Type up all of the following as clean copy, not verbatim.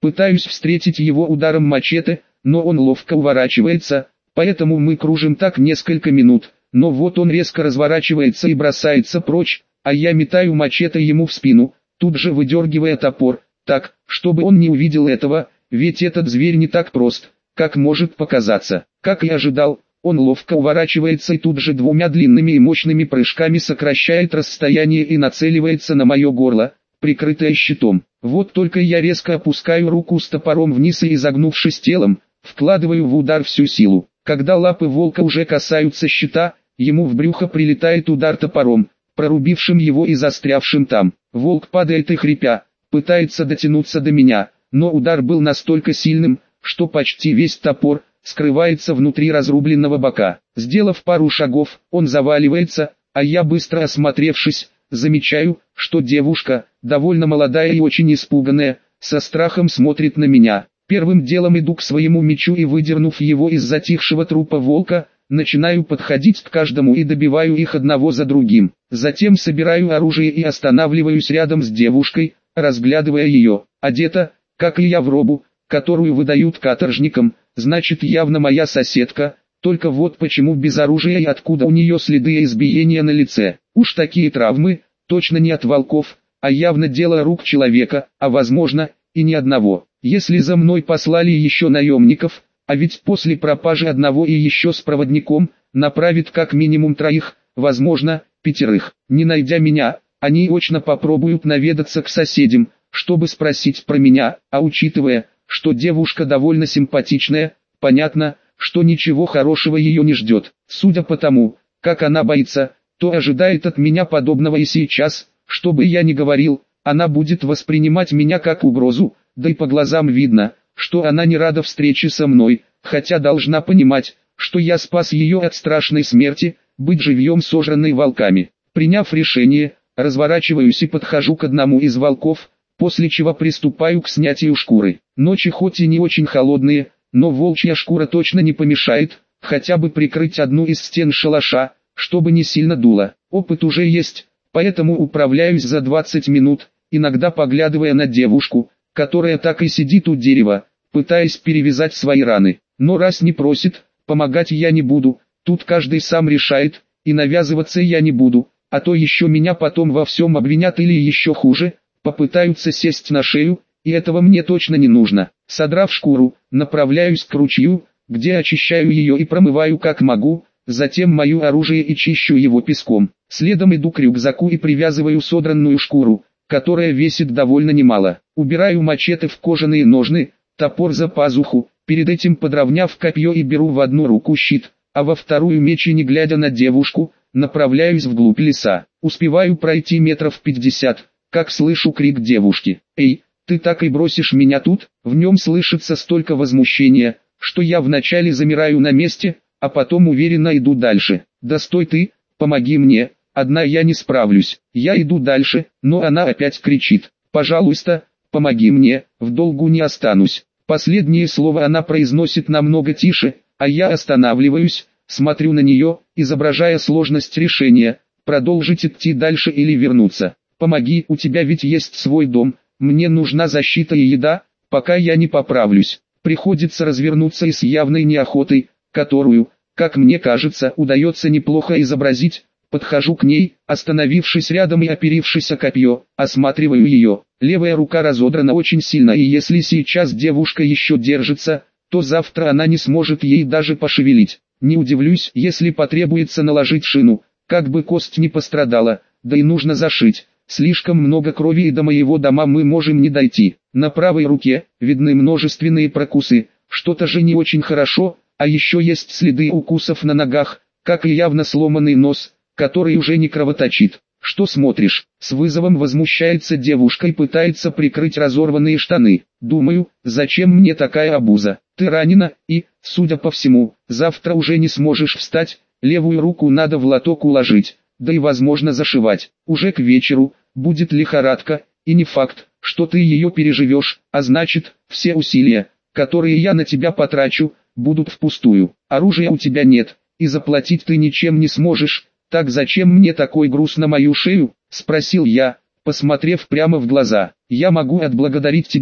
Пытаюсь встретить его ударом мачете, но он ловко уворачивается, поэтому мы кружим так несколько минут, но вот он резко разворачивается и бросается прочь, а я метаю мачете ему в спину, тут же выдергивая топор, так, чтобы он не увидел этого, ведь этот зверь не так прост, как может показаться. Как и ожидал, он ловко уворачивается и тут же двумя длинными и мощными прыжками сокращает расстояние и нацеливается на мое горло, прикрытое щитом. Вот только я резко опускаю руку с топором вниз и, изогнувшись телом, вкладываю в удар всю силу. Когда лапы волка уже касаются щита, ему в брюхо прилетает удар топором, прорубившим его и застрявшим там. Волк падает и, хрипя, пытается дотянуться до меня, но удар был настолько сильным, что почти весь топор скрывается внутри разрубленного бока. Сделав пару шагов, он заваливается, а я, быстро осмотревшись, замечаю, что девушка, довольно молодая и очень испуганная, со страхом смотрит на меня. Первым делом иду к своему мечу и, выдернув его из затихшего трупа волка, начинаю подходить к каждому и добиваю их одного за другим. Затем собираю оружие и останавливаюсь рядом с девушкой, разглядывая ее. Одета, как и я, в робу, которую выдают каторжникам, значит явно моя соседка, только вот почему без оружия и откуда у нее следы избиения на лице. Уж такие травмы, точно не от волков, а явно дело рук человека, а возможно, и не одного. Если за мной послали еще наемников, а ведь после пропажи одного и еще с проводником, направит как минимум 3, возможно, 5. Не найдя меня, они очно попробуют наведаться к соседям, чтобы спросить про меня, а учитывая, что девушка довольно симпатичная, понятно, что ничего хорошего ее не ждет. Судя по тому, как она боится, то ожидает от меня подобного и сейчас, что бы я ни говорил, она будет воспринимать меня как угрозу, да и по глазам видно, что она не рада встрече со мной, хотя должна понимать, что я спас ее от страшной смерти, быть живьем сожранной волками. Приняв решение, разворачиваюсь и подхожу к одному из волков, после чего приступаю к снятию шкуры. Ночи хоть и не очень холодные, но волчья шкура точно не помешает, хотя бы прикрыть одну из стен шалаша, чтобы не сильно дуло. Опыт уже есть, поэтому управляюсь за 20 минут, иногда поглядывая на девушку, которая так и сидит у дерева, пытаясь перевязать свои раны. Но раз не просит, помогать я не буду, тут каждый сам решает, и навязываться я не буду, а то еще меня потом во всем обвинят или еще хуже, попытаются сесть на шею, и этого мне точно не нужно. Содрав шкуру, направляюсь к ручью, где очищаю ее и промываю как могу, затем мою оружие и чищу его песком. Следом иду к рюкзаку и привязываю содранную шкуру, которая весит довольно немало. Убираю мачете в кожаные ножны, топор за пазуху, перед этим подровняв копье, и беру в одну руку щит, а во вторую меч, и не глядя на девушку, направляюсь вглубь леса. Успеваю пройти метров 50, как слышу крик девушки. «Эй, ты так и бросишь меня тут?» В нем слышится столько возмущения, что я вначале замираю на месте, а потом уверенно иду дальше. «Да стой ты, помоги мне, одна я не справлюсь». Я иду дальше, но она опять кричит: «Пожалуйста, помоги мне, в долгу не останусь». Последнее слово она произносит намного тише, а я останавливаюсь, смотрю на нее, изображая сложность решения, продолжить идти дальше или вернуться. «Помоги, у тебя ведь есть свой дом, мне нужна защита и еда, пока я не поправлюсь». Приходится развернуться и с явной неохотой, которую, как мне кажется, удается неплохо изобразить, подхожу к ней, остановившись рядом и оперившись о копье, осматриваю ее. Левая рука разодрана очень сильно, и если сейчас девушка еще держится, то завтра она не сможет ей даже пошевелить. Не удивлюсь, если потребуется наложить шину, как бы кость не пострадала, да и нужно зашить. Слишком много крови, и до моего дома мы можем не дойти. На правой руке видны множественные прокусы, что-то же не очень хорошо, а еще есть следы укусов на ногах, как и явно сломанный нос, который уже не кровоточит. «Что смотришь?» — с вызовом возмущается девушка и пытается прикрыть разорванные штаны. «Думаю, зачем мне такая обуза? Ты ранена и, судя по всему, завтра уже не сможешь встать, левую руку надо в лоток уложить, да и возможно зашивать. Уже к вечеру будет лихорадка, и не факт, что ты ее переживешь, а значит, все усилия, которые я на тебя потрачу, будут впустую. Оружия у тебя нет, и заплатить ты ничем не сможешь. Так зачем мне такой груз на мою шею?» — спросил я, посмотрев прямо в глаза. «Я могу отблагодарить тебя,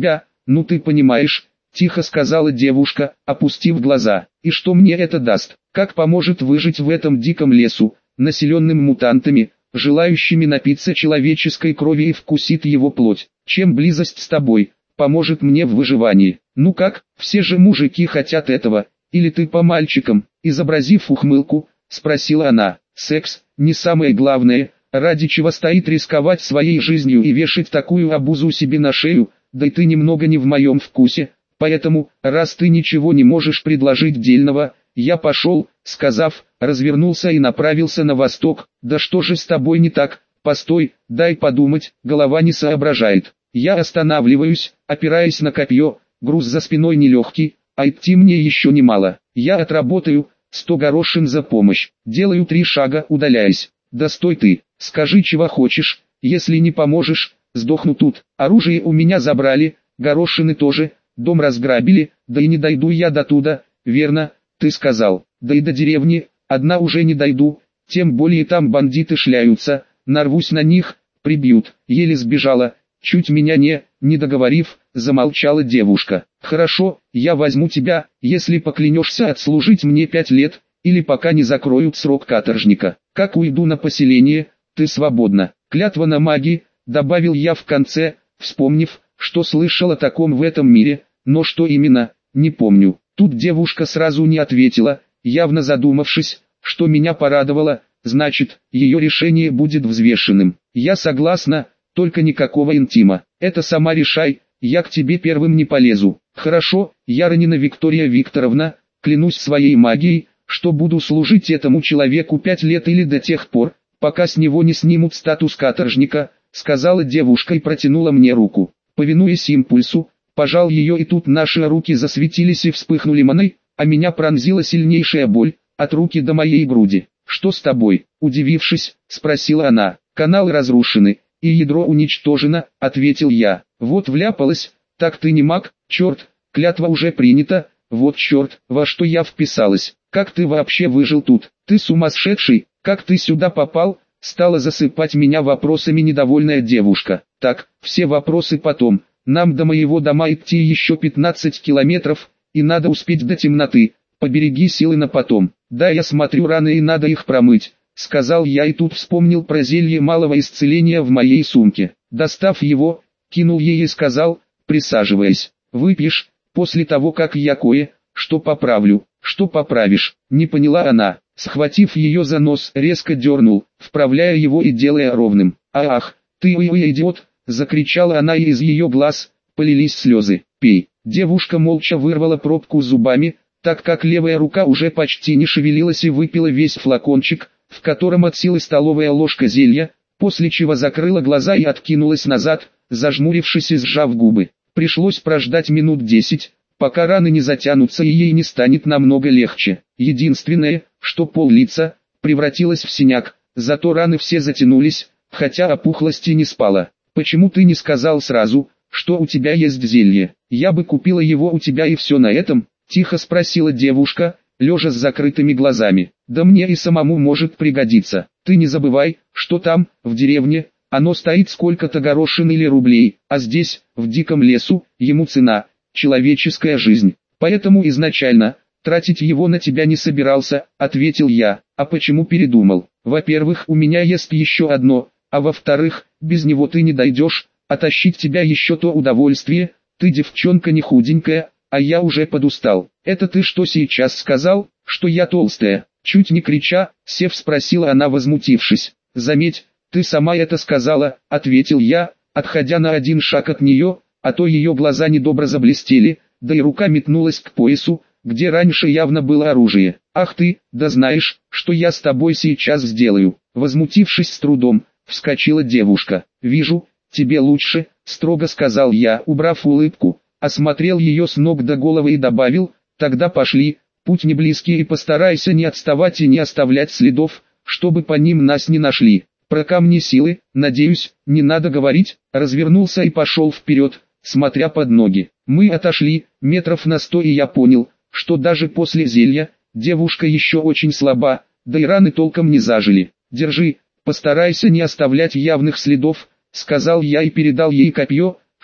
Ну ты понимаешь, тихо сказала девушка, опустив глаза. И что мне это даст? Как поможет выжить в этом диком лесу, населенным мутантами, желающими напиться человеческой крови и вкусить его плоть? Чем близость с тобой поможет мне в выживании? Ну как, все же мужики хотят этого, или ты по мальчикам? Изобразив ухмылку, спросила она. Секс не самое главное, ради чего стоит рисковать своей жизнью и вешать такую обузу себе на шею, да и ты немного не в моем вкусе, поэтому, раз ты ничего не можешь предложить дельного, я пошел, сказав, развернулся и направился на восток. Да что же с тобой не так? Постой, дай подумать, голова не соображает. Я останавливаюсь, опираясь на копье, груз за спиной нелегкий, а идти мне еще немало. Я отработаю 100 горошин за помощь. Делаю 3 шага, удаляясь. Да стой ты, скажи чего хочешь, если не поможешь, сдохну тут. Оружие у меня забрали, горошины тоже, дом разграбили, да и не дойду я до туда, верно, ты сказал. Да и до деревни, одна уже не дойду, тем более там бандиты шляются, нарвусь на них, прибьют. Еле сбежала, чуть меня не договорив, замолчала девушка. Хорошо, я возьму тебя, если поклянешься отслужить мне 5 лет, или пока не закроют срок каторжника. Как уйду на поселение, ты свободна. Клятва на магии, добавил я в конце, вспомнив, что слышал о таком в этом мире, но что именно, не помню. Тут девушка сразу не ответила, явно задумавшись, что меня порадовало, значит, ее решение будет взвешенным. Я согласна, только никакого интима. Это сама решай, я к тебе первым не полезу. Хорошо, Яронина Виктория Викторовна, клянусь своей магией, что буду служить этому человеку 5 лет или до тех пор, пока с него не снимут статус каторжника, сказала девушка и протянула мне руку. Повинуясь импульсу, пожал ее, и тут наши руки засветились и вспыхнули маной, а меня пронзила сильнейшая боль, от руки до моей груди. «Что с тобой?» – удивившись, спросила она. «Каналы разрушены, и ядро уничтожено», – ответил я. «Вот вляпалась, так ты не маг, черт, клятва уже принята, вот черт, во что я вписалась. Как ты вообще выжил тут? Ты сумасшедший, как ты сюда попал?» Стала засыпать меня вопросами недовольная девушка. «Так, все вопросы потом, нам до моего дома идти еще 15 километров, и надо успеть до темноты, побереги силы на потом. Да, я смотрю, раны и надо их промыть», сказал я, и тут вспомнил про зелье малого исцеления в моей сумке. Достав его, кинул ей и сказал, присаживаясь: «Выпьешь, после того как я кое-что поправлю». «Что поправишь?» – не поняла она. Схватив ее за нос, резко дернул, вправляя его и делая ровным. «Ах, ты идиот!» – закричала она, и из ее глаз полились слезы. «Пей». Девушка молча вырвала пробку зубами, так как левая рука уже почти не шевелилась, и выпила весь флакончик, в котором от силы столовая ложка зелья, после чего закрыла глаза и откинулась назад, зажмурившись и сжав губы. Пришлось прождать минут 10, пока раны не затянутся и ей не станет намного легче. Единственное, что пол-лица превратилось в синяк, зато раны все затянулись, хотя опухлость и не спала. «Почему ты не сказал сразу, что у тебя есть зелье? Я бы купила его у тебя и все на этом», – тихо спросила девушка, лежа с закрытыми глазами. «Да мне и самому может пригодиться. Ты не забывай, что там, в деревне, оно стоит сколько-то горошин или рублей, а здесь, в диком лесу, ему цена – человеческая жизнь. Поэтому изначально тратить его на тебя не собирался», – ответил я. «А почему передумал? Во-первых, у меня есть еще одно, а во-вторых, без него ты не дойдешь, а тащить тебя еще то удовольствие, ты девчонка не худенькая, а я уже подустал». «Это ты что сейчас сказал, что я толстая?» Чуть не крича, сев, спросила она, возмутившись. «Заметь, ты сама это сказала», — ответил я, отходя на один шаг от нее, а то ее глаза недобро заблестели, да и рука метнулась к поясу, где раньше явно было оружие. «Ах ты, да знаешь, что я с тобой сейчас сделаю?» Возмутившись с трудом, вскочила девушка. «Вижу, тебе лучше», — строго сказал я, убрав улыбку, осмотрел ее с ног до головы и добавил: «Тогда пошли, путь не близкий, и постарайся не отставать и не оставлять следов, чтобы по ним нас не нашли. Про камни силы, надеюсь, не надо говорить». Развернулся и пошел вперед, смотря под ноги. Мы отошли метров на 100, и я понял, что даже после зелья девушка еще очень слаба, да и раны толком не зажили. «Держи, постарайся не оставлять явных следов», — сказал я и передал ей копье,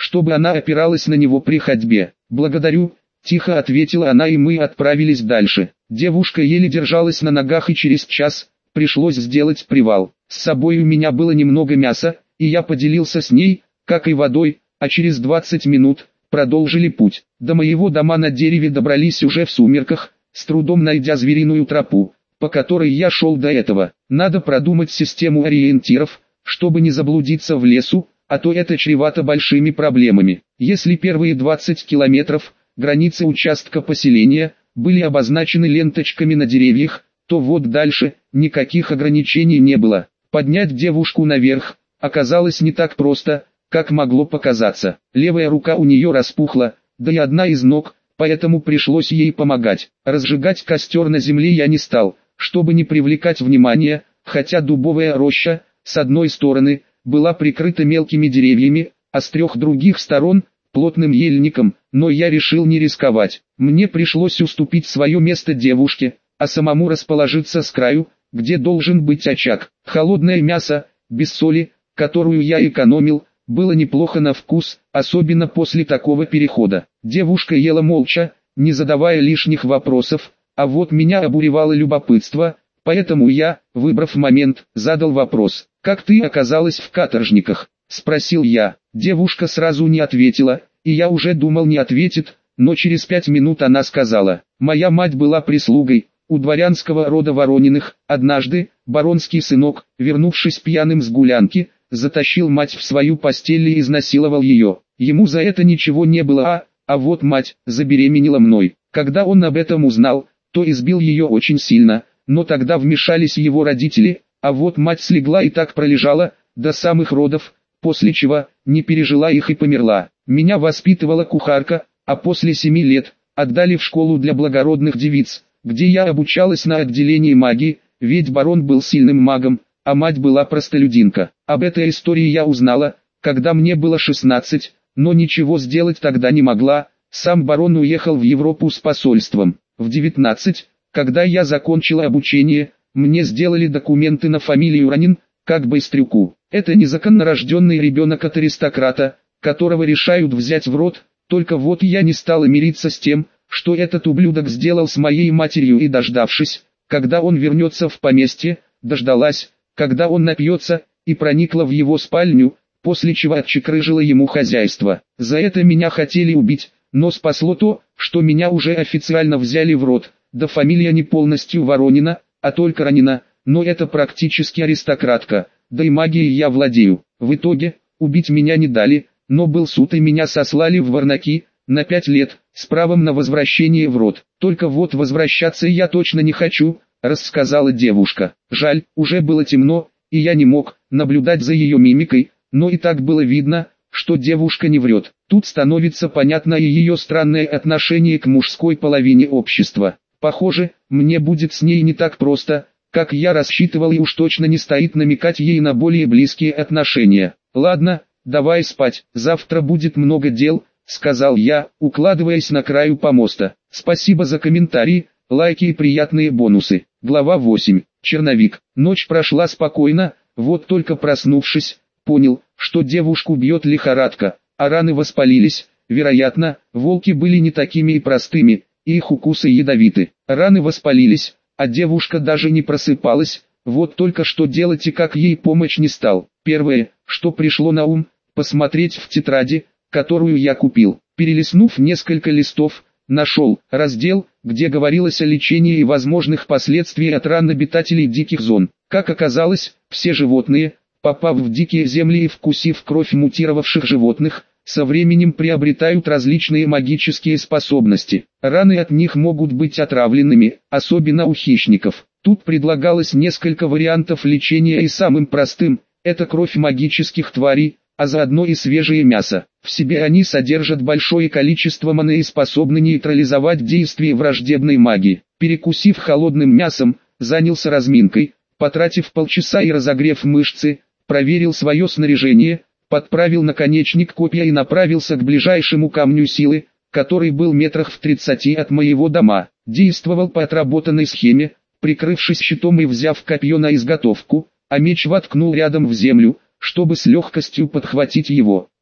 чтобы она опиралась на него при ходьбе. «Благодарю», – тихо ответила она, и мы отправились дальше. Девушка еле держалась на ногах, и через час пришлось сделать привал. С собой у меня было немного мяса, и я поделился с ней, как и водой, а через 20 минут продолжили путь. До моего дома на дереве добрались уже в сумерках, с трудом найдя звериную тропу, по которой я шел до этого. Надо продумать систему ориентиров, чтобы не заблудиться в лесу, а то это чревато большими проблемами. Если первые 20 километров, границы участка поселения, были обозначены ленточками на деревьях, то вот дальше никаких ограничений не было. Поднять девушку наверх оказалось не так просто, как могло показаться. Левая рука у нее распухла, да и одна из ног, поэтому пришлось ей помогать. Разжигать костер на земле я не стал, чтобы не привлекать внимания, хотя дубовая роща, с одной стороны, была прикрыта мелкими деревьями, а с 3 других сторон – плотным ельником, но я решил не рисковать. Мне пришлось уступить свое место девушке, а самому расположиться с краю, где должен быть очаг. Холодное мясо, без соли, которую я экономил, было неплохо на вкус, особенно после такого перехода. Девушка ела молча, не задавая лишних вопросов, а вот меня обуревало любопытство, поэтому я, выбрав момент, задал вопрос. «Как ты оказалась в каторжниках?» – спросил я. Девушка сразу не ответила, и я уже думал, не ответит, но через 5 минут она сказала: «Моя мать была прислугой у дворянского рода Ворониных. Однажды баронский сынок, вернувшись пьяным с гулянки, затащил мать в свою постель и изнасиловал ее. Ему за это ничего не было, а вот мать забеременела мной. Когда он об этом узнал, то избил ее очень сильно, но тогда вмешались его родители, а вот мать слегла и так пролежала до самых родов, после чего не пережила их и померла. Меня воспитывала кухарка, а после 7 лет отдали в школу для благородных девиц, где я обучалась на отделении магии, ведь барон был сильным магом, а мать была простолюдинка. Об этой истории я узнала, когда мне было 16, но ничего сделать тогда не могла. Сам барон уехал в Европу с посольством. В 19, когда я закончила обучение, мне сделали документы на фамилию Ранин, как Байстрюку. Это незаконно рожденный ребенок от аристократа, которого решают взять в рот, только вот я не стала мириться с тем, что этот ублюдок сделал с моей матерью, и дождавшись, когда он вернется в поместье, дождалась, когда он напьется, и проникла в его спальню, после чего отчекрыжила ему хозяйство. За это меня хотели убить, но спасло то, что меня уже официально взяли в рот, да фамилия не полностью Воронина, а только Ранина, но это практически аристократка, да и магией я владею. В итоге, убить меня не дали, но был суд, и меня сослали в Варнаки на 5 лет, с правом на возвращение в род. Только вот возвращаться я точно не хочу, рассказала девушка. Жаль, уже было темно, и я не мог наблюдать за ее мимикой, но и так было видно, что девушка не врет. Тут становится понятно и ее странное отношение к мужской половине общества. Похоже, мне будет с ней не так просто, как я рассчитывал, и уж точно не стоит намекать ей на более близкие отношения. Ладно, давай спать, завтра будет много дел, сказал я, укладываясь на краю помоста. Спасибо за комментарии, лайки и приятные бонусы. Глава 8. Черновик. Ночь прошла спокойно, вот только проснувшись, понял, что девушку бьет лихорадка, а раны воспалились. Вероятно, волки были не такими и простыми, и их укусы ядовиты. Раны воспалились, а девушка даже не просыпалась. Вот только что делать и как ей помочь не стал. Первое, что пришло на ум, посмотреть в тетради, которую я купил. Перелистнув несколько листов, нашел раздел, где говорилось о лечении и возможных последствиях от ран обитателей диких зон. Как оказалось, все животные, попав в дикие земли и вкусив кровь мутировавших животных, со временем приобретают различные магические способности. Раны от них могут быть отравленными, особенно у хищников. Тут предлагалось несколько вариантов лечения, и самым простым – это кровь магических тварей, а заодно и свежее мясо. В себе они содержат большое количество маны и способны нейтрализовать действие враждебной магии. Перекусив холодным мясом, занялся разминкой, потратив полчаса и разогрев мышцы, проверил свое снаряжение, подправил наконечник копья и направился к ближайшему камню силы, который был метрах в 30 от моего дома. Действовал по отработанной схеме, прикрывшись щитом и взяв копье на изготовку, а меч воткнул рядом в землю, чтобы с легкостью подхватить его.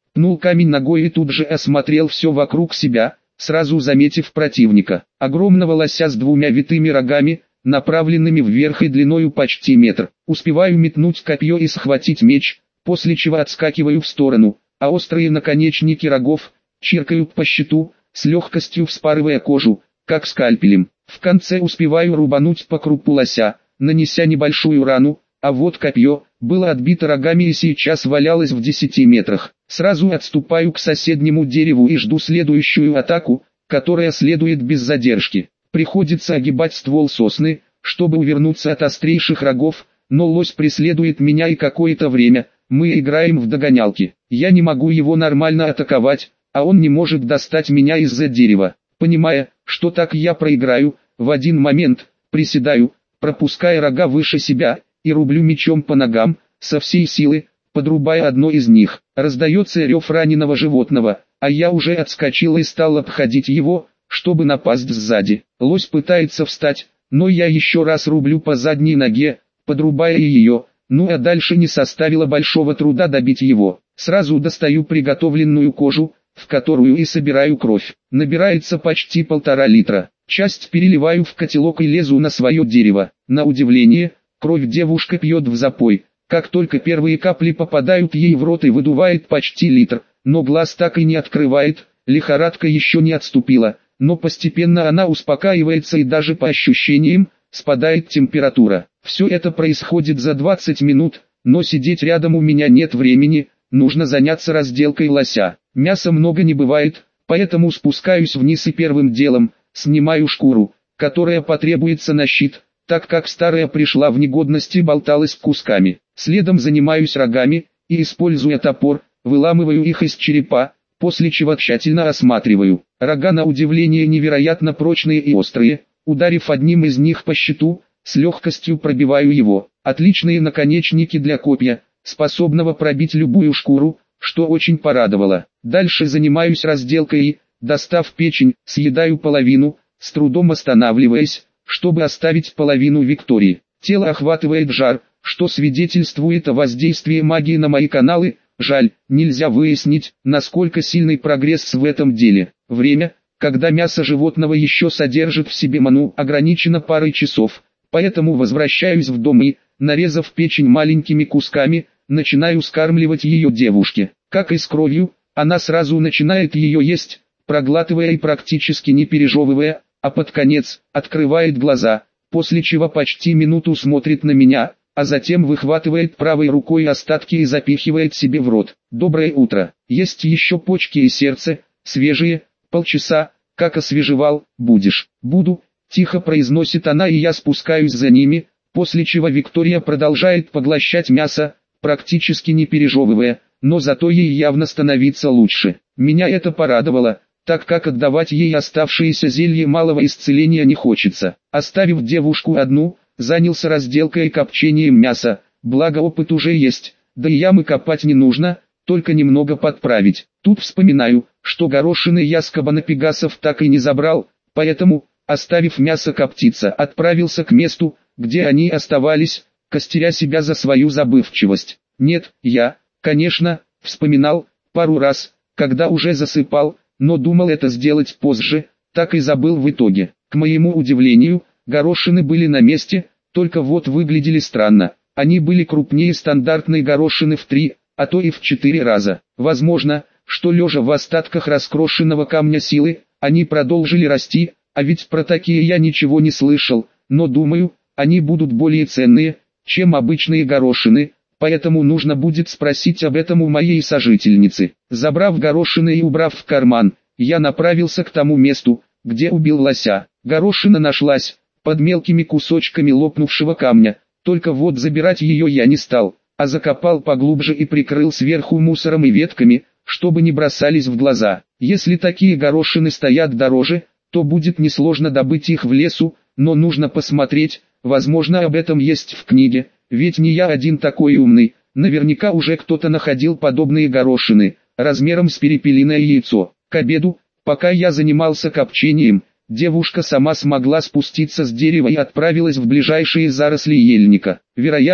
Пнул камень ногой и тут же осмотрел все вокруг себя, сразу заметив противника. Огромного лося с двумя витыми рогами, направленными вверх и длиною почти метр. Успеваю метнуть копье и схватить меч, после чего отскакиваю в сторону, а острые наконечники рогов чиркают по щиту, с легкостью вспарывая кожу, как скальпелем. В конце успеваю рубануть по крупу лося, нанеся небольшую рану, а вот копье было отбито рогами и сейчас валялось в 10 метрах. Сразу отступаю к соседнему дереву и жду следующую атаку, которая следует без задержки. Приходится огибать ствол сосны, чтобы увернуться от острейших рогов, но лось преследует меня и какое-то время мы играем в догонялки. Я не могу его нормально атаковать, а он не может достать меня из-за дерева. Понимая, что так я проиграю, в один момент приседаю, пропуская рога выше себя, и рублю мечом по ногам, со всей силы, подрубая одно из них. Раздается рев раненого животного, а я уже отскочил и стал обходить его, чтобы напасть сзади. Лось пытается встать, но я еще раз рублю по задней ноге, подрубая ее, ну а дальше не составило большого труда добить его. Сразу достаю приготовленную кожу, в которую и собираю кровь. Набирается почти 1,5 литра. Часть переливаю в котелок и лезу на свое дерево. На удивление, кровь девушка пьет в запой. Как только первые капли попадают ей в рот и выдувает почти литр, но глаз так и не открывает, лихорадка еще не отступила, но постепенно она успокаивается и даже по ощущениям, спадает температура. Все это происходит за 20 минут, но сидеть рядом у меня нет времени, нужно заняться разделкой лося. Мяса много не бывает, поэтому спускаюсь вниз и первым делом снимаю шкуру, которая потребуется на щит, так как старая пришла в негодность и болталась кусками. Следом занимаюсь рогами, и используя топор, выламываю их из черепа, после чего тщательно осматриваю. Рога на удивление невероятно прочные и острые, ударив одним из них по щиту, с легкостью пробиваю его. Отличные наконечники для копья, способного пробить любую шкуру, что очень порадовало. Дальше занимаюсь разделкой и, достав печень, съедаю половину, с трудом останавливаясь, чтобы оставить половину Виктории. Тело охватывает жар, что свидетельствует о воздействии магии на мои каналы. Жаль, нельзя выяснить, насколько сильный прогресс в этом деле. Время, когда мясо животного еще содержит в себе ману, ограничено парой часов, поэтому возвращаюсь в дом и, нарезав печень маленькими кусками, начинаю скармливать ее девушке. Как и с кровью, она сразу начинает ее есть, проглатывая и практически не пережевывая, а под конец открывает глаза, после чего почти минуту смотрит на меня, а затем выхватывает правой рукой остатки и запихивает себе в рот. Доброе утро. Есть еще почки и сердце, свежие, полчаса, как освежевал, будешь. Буду, тихо произносит она, и я спускаюсь за ними, после чего Виктория продолжает поглощать мясо, практически не пережевывая, но зато ей явно становится лучше. Меня это порадовало, так как отдавать ей оставшееся зелье малого исцеления не хочется. Оставив девушку одну, занялся разделкой и копчением мяса, благо опыт уже есть, да и ямы копать не нужно, только немного подправить. Тут вспоминаю, что горошины я с кабана-пегасов так и не забрал, поэтому, оставив мясо коптиться, отправился к месту, где они оставались, костеря себя за свою забывчивость. Нет, я, конечно, вспоминал, пару раз, когда уже засыпал, но думал это сделать позже, так и забыл в итоге. К моему удивлению, горошины были на месте, только вот выглядели странно. Они были крупнее стандартной горошины в 3, а то и в 4 раза. Возможно, что лежа в остатках раскрошенного камня силы, они продолжили расти, а ведь про такие я ничего не слышал, но думаю, они будут более ценные, чем обычные горошины, поэтому нужно будет спросить об этом у моей сожительницы. Забрав горошины и убрав в карман, я направился к тому месту, где убил лося. Горошина нашлась, под мелкими кусочками лопнувшего камня, только вот забирать ее я не стал, а закопал поглубже и прикрыл сверху мусором и ветками, чтобы не бросались в глаза. Если такие горошины стоят дороже, то будет несложно добыть их в лесу, но нужно посмотреть, возможно об этом есть в книге, ведь не я один такой умный, наверняка уже кто-то находил подобные горошины, размером с перепелиное яйцо. К обеду, пока я занимался копчением, девушка сама смогла спуститься с дерева и отправилась в ближайшие заросли ельника. Вероятно,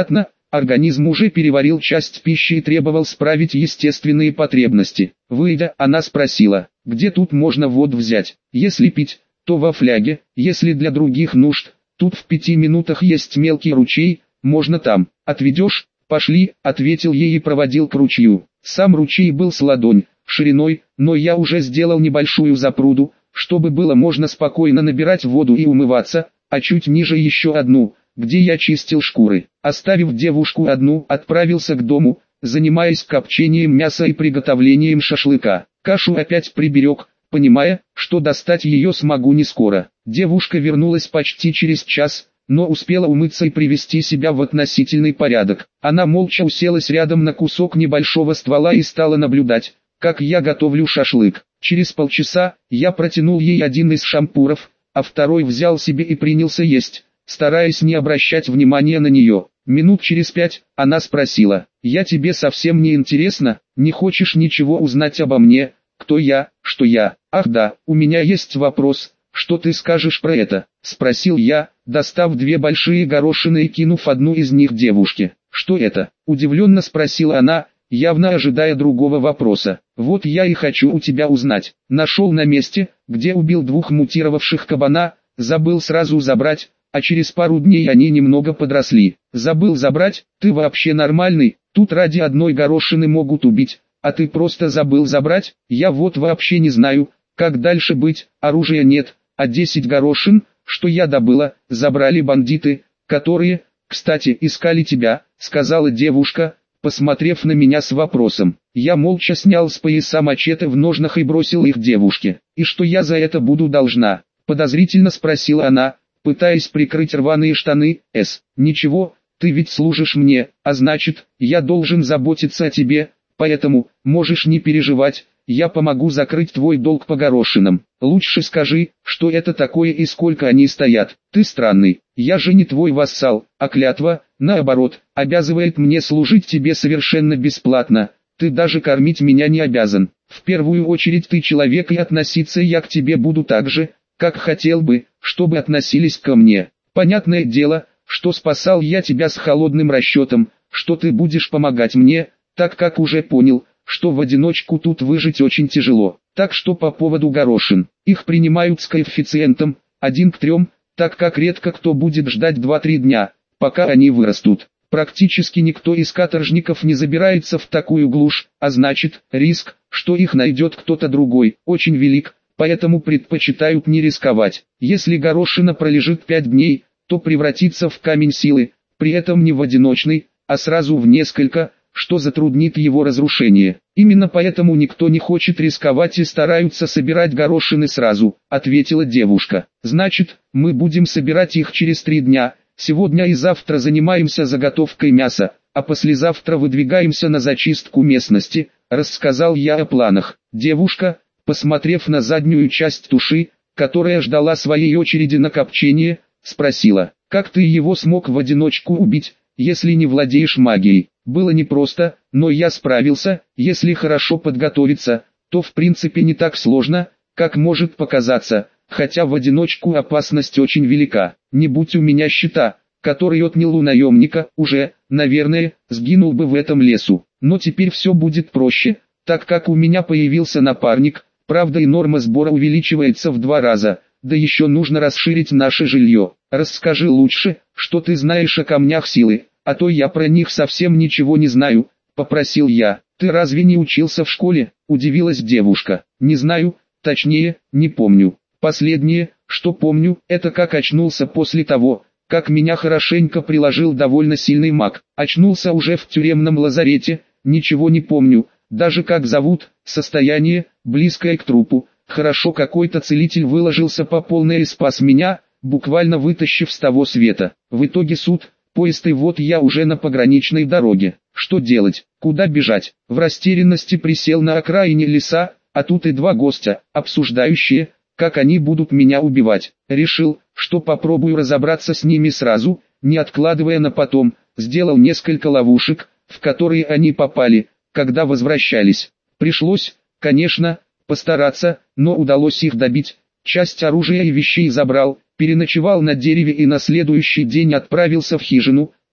Организм уже переварил часть пищи и требовал справить естественные потребности. Выйдя, она спросила, где тут можно воду взять? Если пить, то во фляге, если для других нужд, тут в 5 минутах есть мелкий ручей, можно там. Отведешь? Пошли, ответил ей и проводил к ручью. Сам ручей был с ладонь, шириной, но я уже сделал небольшую запруду, чтобы было можно спокойно набирать воду и умываться, а чуть ниже еще одну, где я чистил шкуры. Оставив девушку одну, отправился к дому, занимаясь копчением мяса и приготовлением шашлыка. Кашу опять приберег, понимая, что достать ее смогу не скоро. Девушка вернулась почти через час, но успела умыться и привести себя в относительный порядок. Она молча уселась рядом на кусок небольшого ствола и стала наблюдать, как я готовлю шашлык. Через полчаса я протянул ей один из шампуров, а второй взял себе и принялся есть, стараясь не обращать внимания на нее. Минут через 5 она спросила: «Я тебе совсем не интересна, не хочешь ничего узнать обо мне, кто я, что я?» «Ах да, у меня есть вопрос, что ты скажешь про это?» — спросил я, достав 2 большие горошины и кинув одну из них девушке. «Что это?» — удивленно спросила она, явно ожидая другого вопроса. «Вот я и хочу у тебя узнать. Нашел на месте, где убил 2 мутировавших кабана, забыл сразу забрать, а через пару дней они немного подросли. Забыл забрать? Ты вообще нормальный? Тут ради одной горошины могут убить, а ты просто забыл забрать? Я вот вообще не знаю, как дальше быть, оружия нет, а 10 горошин, что я добыла, забрали бандиты, которые, кстати, искали тебя», — сказала девушка, посмотрев на меня с вопросом. Я молча снял с пояса мачете в ножнах и бросил их девушке. «И что я за это буду должна?» — подозрительно спросила она, пытаясь прикрыть рваные штаны. «Ничего, ты ведь служишь мне, а значит, я должен заботиться о тебе, поэтому, можешь не переживать, я помогу закрыть твой долг по горошинам. Лучше скажи, что это такое и сколько они стоят. Ты странный, я же не твой вассал, а клятва, наоборот, обязывает мне служить тебе совершенно бесплатно. Ты даже кормить меня не обязан. В первую очередь ты человек, и относиться я к тебе буду так же, как хотел бы, чтобы относились ко мне. Понятное дело, что спасал я тебя с холодным расчетом, что ты будешь помогать мне, так как уже понял, что в одиночку тут выжить очень тяжело. Так что по поводу горошин, их принимают с коэффициентом 1 к 3, так как редко кто будет ждать 2-3 дня, пока они вырастут. Практически никто из каторжников не забирается в такую глушь, а значит, риск, что их найдет кто-то другой, очень велик, поэтому предпочитают не рисковать. Если горошина пролежит 5 дней, то превратится в камень силы, при этом не в одиночный, а сразу в несколько, что затруднит его разрушение. Именно поэтому никто не хочет рисковать и стараются собирать горошины сразу, ответила девушка. Значит, мы будем собирать их через 3 дня, сегодня и завтра занимаемся заготовкой мяса, а послезавтра выдвигаемся на зачистку местности, рассказал я о планах. Девушка, посмотрев на заднюю часть туши, которая ждала своей очереди на копчение, спросила: «Как ты его смог в одиночку убить, если не владеешь магией?» «Было непросто, но я справился. Если хорошо подготовиться, то в принципе не так сложно, как может показаться, хотя в одиночку опасность очень велика. Не будь у меня щита, который отнял у наемника, уже, наверное, сгинул бы в этом лесу. Но теперь все будет проще, так как у меня появился напарник, правда и норма сбора увеличивается в 2 раза, да еще нужно расширить наше жилье. Расскажи лучше, что ты знаешь о камнях силы, а то я про них совсем ничего не знаю», — попросил я. «Ты разве не учился в школе?» — удивилась девушка. «Не знаю, точнее, не помню. Последнее, что помню, это как очнулся после того, как меня хорошенько приложил довольно сильный маг. Очнулся уже в тюремном лазарете, ничего не помню, даже как зовут, состояние, близкое к трупу. Хорошо какой-то целитель выложился по полной и спас меня, буквально вытащив с того света. В итоге суд, поезд, и вот я уже на пограничной дороге. Что делать, куда бежать?» В растерянности присел на окраине леса, а тут и 2 гостя, обсуждающие, как они будут меня убивать. Решил, что попробую разобраться с ними сразу, не откладывая на потом, сделал несколько ловушек, в которые они попали, когда возвращались. Пришлось, конечно, постараться, но удалось их добить. Часть оружия и вещей забрал, переночевал на дереве и на следующий день отправился в хижину,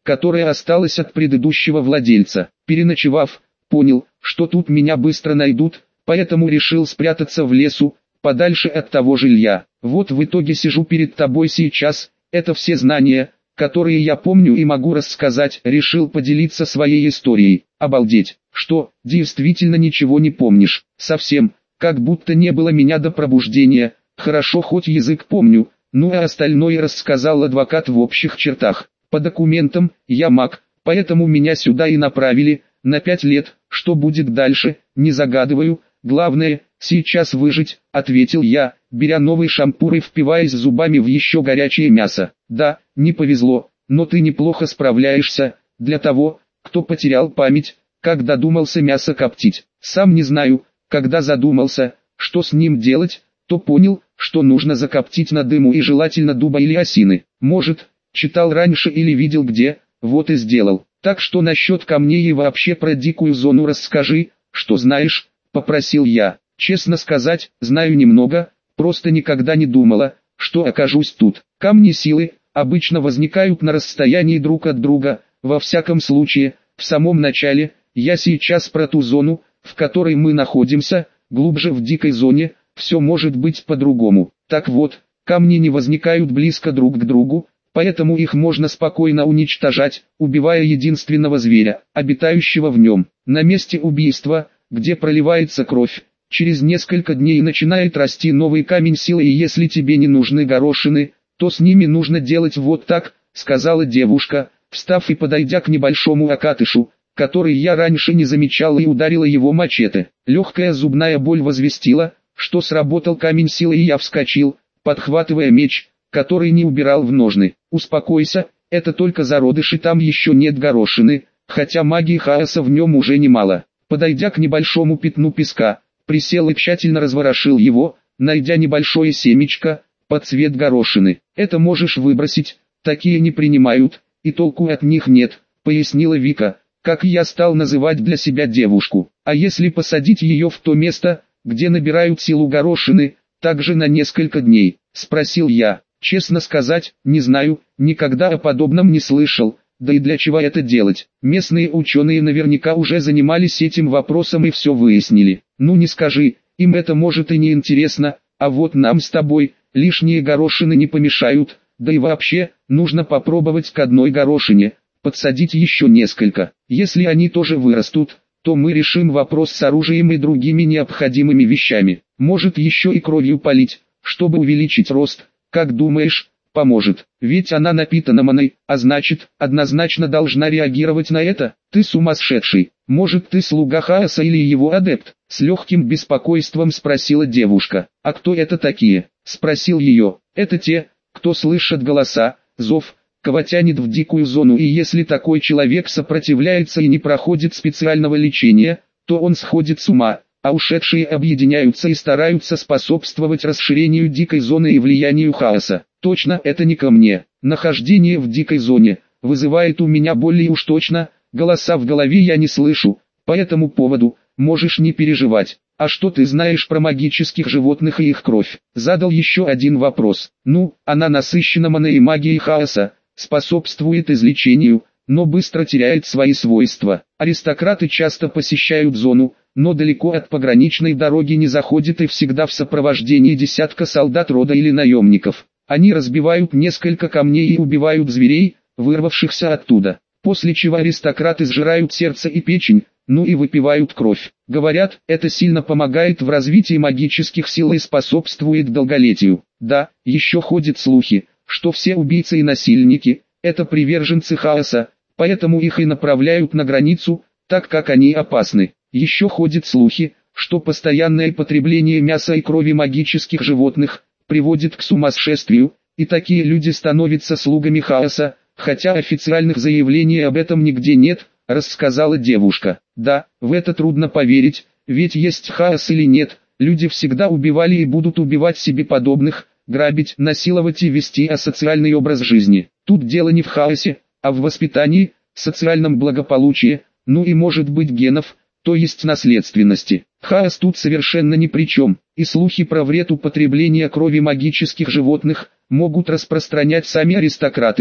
которая осталась от предыдущего владельца. Переночевав, понял, что тут меня быстро найдут, поэтому решил спрятаться в лесу, подальше от того жилья. Вот в итоге сижу перед тобой сейчас, это все знания, которые я помню и могу рассказать. Решил поделиться своей историей. Обалдеть, что, действительно ничего не помнишь? Совсем, как будто не было меня до пробуждения. Хорошо, хоть язык помню, ну а остальное рассказал адвокат в общих чертах. По документам, я маг, поэтому меня сюда и направили, на 5 лет. Что будет дальше, не загадываю, главное, сейчас выжить, ответил я, беря новый шампур и впиваясь зубами в еще горячее мясо. Да, не повезло, но ты неплохо справляешься, для того, кто потерял память, как додумался мясо коптить. Сам не знаю, когда задумался, что с ним делать, то понял, что нужно закоптить на дыму и желательно дуба или осины. Может, читал раньше или видел где, вот и сделал. Так что насчет камней и вообще про дикую зону расскажи, что знаешь, попросил я. Честно сказать, знаю немного, просто никогда не думала, что окажусь тут. Камни силы обычно возникают на расстоянии друг от друга, во всяком случае, в самом начале. Я сейчас про ту зону, в которой мы находимся, глубже в дикой зоне, все может быть по-другому. Так вот, камни не возникают близко друг к другу, поэтому их можно спокойно уничтожать, убивая единственного зверя, обитающего в нем. На месте убийства, где проливается кровь, через несколько дней начинает расти новый камень силы, и если тебе не нужны горошины, то с ними нужно делать вот так, сказала девушка, встав и подойдя к небольшому окатышу, который я раньше не замечала, и ударила его мачете. Легкая зубная боль возвестила, что сработал камень силы, и я вскочил, подхватывая меч, который не убирал в ножны. Успокойся, это только зародыши, там еще нет горошины, хотя магии хаоса в нем уже немало. Подойдя к небольшому пятну песка, присел и тщательно разворошил его, найдя небольшое семечко, под цвет горошины. Это можешь выбросить, такие не принимают, и толку от них нет, пояснила Вика, как я стал называть для себя девушку. А если посадить ее в то место, где набирают силу горошины, также на несколько дней, спросил я. Честно сказать, не знаю, никогда о подобном не слышал, да и для чего это делать. Местные ученые наверняка уже занимались этим вопросом и все выяснили. Ну не скажи, им это может и не интересно, а вот нам с тобой, лишние горошины не помешают, да и вообще, нужно попробовать к одной горошине, подсадить еще несколько. Если они тоже вырастут, то мы решим вопрос с оружием и другими необходимыми вещами. Может еще и кровью полить, чтобы увеличить рост. Как думаешь, поможет? Ведь она напитана маной, а значит, однозначно должна реагировать на это. Ты сумасшедший. Может, ты слуга хаоса или его адепт? С легким беспокойством спросила девушка. А кто это такие? Спросил ее. Это те, кто слышит голоса, зов, кого тянет в дикую зону, и если такой человек сопротивляется и не проходит специального лечения, то он сходит с ума. А ушедшие объединяются и стараются способствовать расширению дикой зоны и влиянию хаоса. Точно, это не ко мне. Нахождение в дикой зоне вызывает у меня боль, и уж точно, голоса в голове я не слышу. По этому поводу, можешь не переживать. А что ты знаешь про магических животных и их кровь? Задал еще один вопрос. Ну, она насыщена маной и магией хаоса, способствует излечению, но быстро теряет свои свойства. Аристократы часто посещают зону, но далеко от пограничной дороги не заходят и всегда в сопровождении десятка солдат рода или наемников. Они разбивают несколько камней и убивают зверей, вырвавшихся оттуда, после чего аристократы сжирают сердце и печень, ну и выпивают кровь. Говорят, это сильно помогает в развитии магических сил и способствует долголетию. Да, еще ходят слухи, что все убийцы и насильники – это приверженцы хаоса, поэтому их и направляют на границу, так как они опасны. Еще ходят слухи, что постоянное потребление мяса и крови магических животных приводит к сумасшествию, и такие люди становятся слугами хаоса, хотя официальных заявлений об этом нигде нет, рассказала девушка. Да, в это трудно поверить, ведь есть хаос или нет, люди всегда убивали и будут убивать себе подобных, грабить, насиловать и вести асоциальный образ жизни. Тут дело не в хаосе, а в воспитании, социальном благополучии, ну и может быть генов, то есть наследственности. Хаос тут совершенно ни при чем, и слухи про вред употребления крови магических животных могут распространять сами аристократы,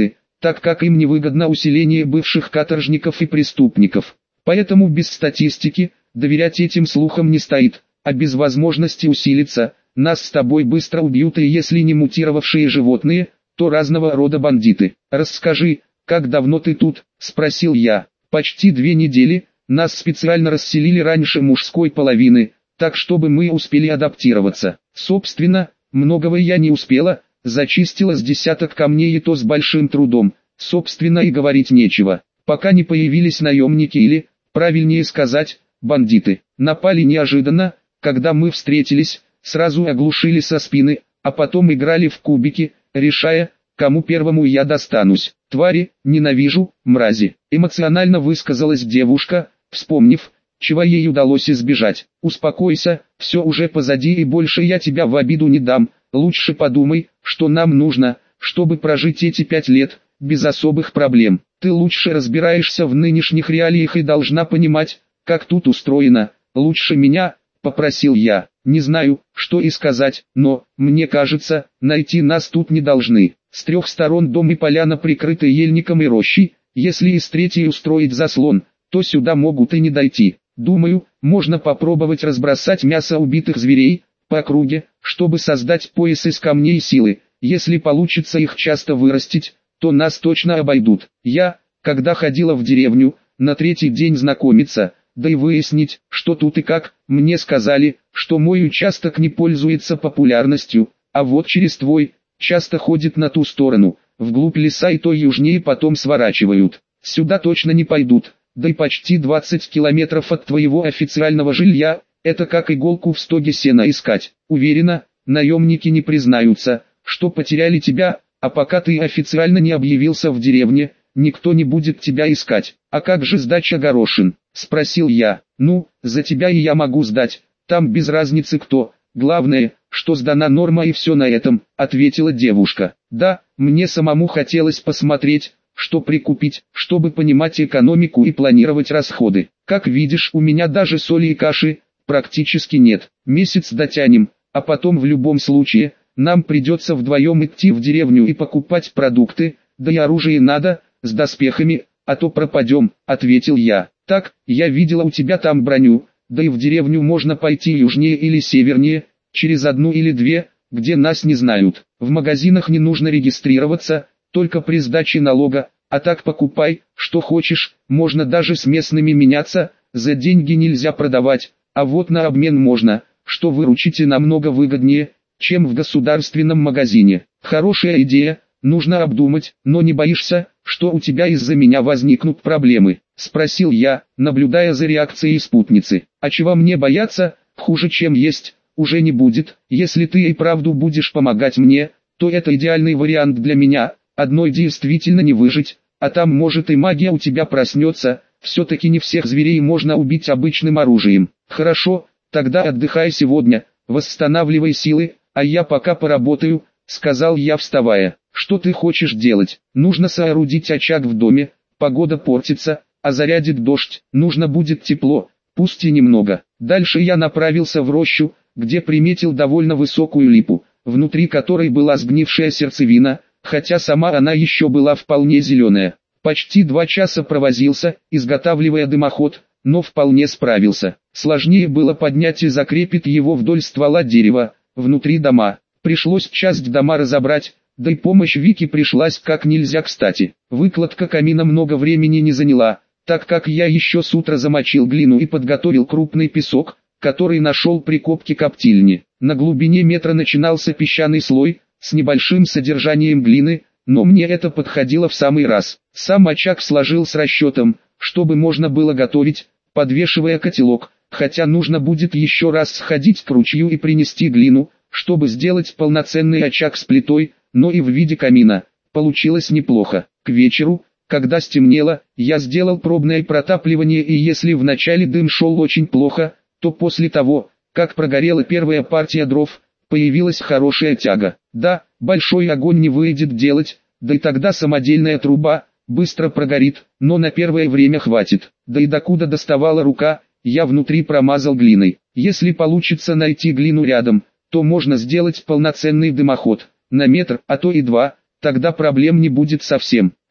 так как им невыгодно усиление бывших каторжников и преступников. Поэтому без статистики доверять этим слухам не стоит, а без возможности усилиться, нас с тобой быстро убьют, и если не мутировавшие животные, то разного рода бандиты. Расскажи, как давно ты тут, спросил я. Почти 2 недели, нас специально расселили раньше мужской половины, так чтобы мы успели адаптироваться. Собственно, многого я не успела, зачистила с десяток камней и то с большим трудом, собственно и говорить нечего. Пока не появились наемники или, правильнее сказать, бандиты. Напали неожиданно, когда мы встретились, сразу оглушили со спины, а потом играли в кубики, решая, кому первому я достанусь. Твари, ненавижу, мрази. Эмоционально высказалась девушка, вспомнив, чего ей удалось избежать. Успокойся, все уже позади и больше я тебя в обиду не дам. Лучше подумай, что нам нужно, чтобы прожить эти 5 лет, без особых проблем. Ты лучше разбираешься в нынешних реалиях и должна понимать, как тут устроено. Лучше меня, попросил я. Не знаю, что и сказать, но, мне кажется, найти нас тут не должны. С 3 сторон дом и поляна прикрыты ельником и рощей, если и с 3-й устроить заслон, то сюда могут и не дойти. Думаю, можно попробовать разбросать мясо убитых зверей по округе, чтобы создать пояс из камней силы. Если получится их часто вырастить, то нас точно обойдут. Я, когда ходила в деревню, на 3-й день знакомиться, да и выяснить, что тут и как, мне сказали, что мой участок не пользуется популярностью, а вот через твой, часто ходит на ту сторону, вглубь леса и то южнее потом сворачивают. Сюда точно не пойдут, да и почти 20 километров от твоего официального жилья, это как иголку в стоге сена искать. Уверена, наемники не признаются, что потеряли тебя, а пока ты официально не объявился в деревне, никто не будет тебя искать. А как же сдача горошин? Спросил я. Ну, за тебя и я могу сдать, там без разницы кто, главное, что сдана норма и все на этом, ответила девушка. Да, мне самому хотелось посмотреть, что прикупить, чтобы понимать экономику и планировать расходы. Как видишь, у меня даже соли и каши практически нет. Месяц дотянем, а потом в любом случае, нам придется вдвоем идти в деревню и покупать продукты, да и оружие надо, с доспехами, а то пропадем, ответил я. Так, я видела у тебя там броню, да и в деревню можно пойти южнее или севернее, через 1 или 2, где нас не знают. В магазинах не нужно регистрироваться, только при сдаче налога, а так покупай, что хочешь, можно даже с местными меняться, за деньги нельзя продавать, а вот на обмен можно, что выручите намного выгоднее, чем в государственном магазине. Хорошая идея, нужно обдумать, но не боишься, что у тебя из-за меня возникнут проблемы? Спросил я, наблюдая за реакцией спутницы. А чего мне бояться, хуже чем есть, уже не будет. Если ты и правду будешь помогать мне, то это идеальный вариант для меня, одной действительно не выжить, а там может и магия у тебя проснется, все-таки не всех зверей можно убить обычным оружием. Хорошо, тогда отдыхай сегодня, восстанавливай силы, а я пока поработаю, сказал я, вставая. Что ты хочешь делать? Нужно соорудить очаг в доме, погода портится, а зарядит дождь, нужно будет тепло, пусть и немного. Дальше я направился в рощу, где приметил довольно высокую липу, внутри которой была сгнившая сердцевина, хотя сама она еще была вполне зеленая. Почти 2 часа провозился, изготавливая дымоход, но вполне справился. Сложнее было поднять и закрепить его вдоль ствола дерева, внутри дома. Пришлось часть дома разобрать, да и помощь Вики пришлась как нельзя кстати. Выкладка камина много времени не заняла, так как я еще с утра замочил глину и подготовил крупный песок, который нашел при копке коптильни. На глубине метра начинался песчаный слой, с небольшим содержанием глины, но мне это подходило в самый раз. Сам очаг сложил с расчетом, чтобы можно было готовить, подвешивая котелок, хотя нужно будет еще раз сходить к ручью и принести глину, чтобы сделать полноценный очаг с плитой, но и в виде камина. Получилось неплохо. К вечеру, когда стемнело, я сделал пробное протапливание, и если вначале дым шел очень плохо, то после того, как прогорела первая партия дров, появилась хорошая тяга. Да, большой огонь не выйдет делать, да и тогда самодельная труба быстро прогорит, но на первое время хватит. Да и докуда доставала рука, я внутри промазал глиной. Если получится найти глину рядом, то можно сделать полноценный дымоход, на метр, а то и 2, тогда проблем не будет совсем.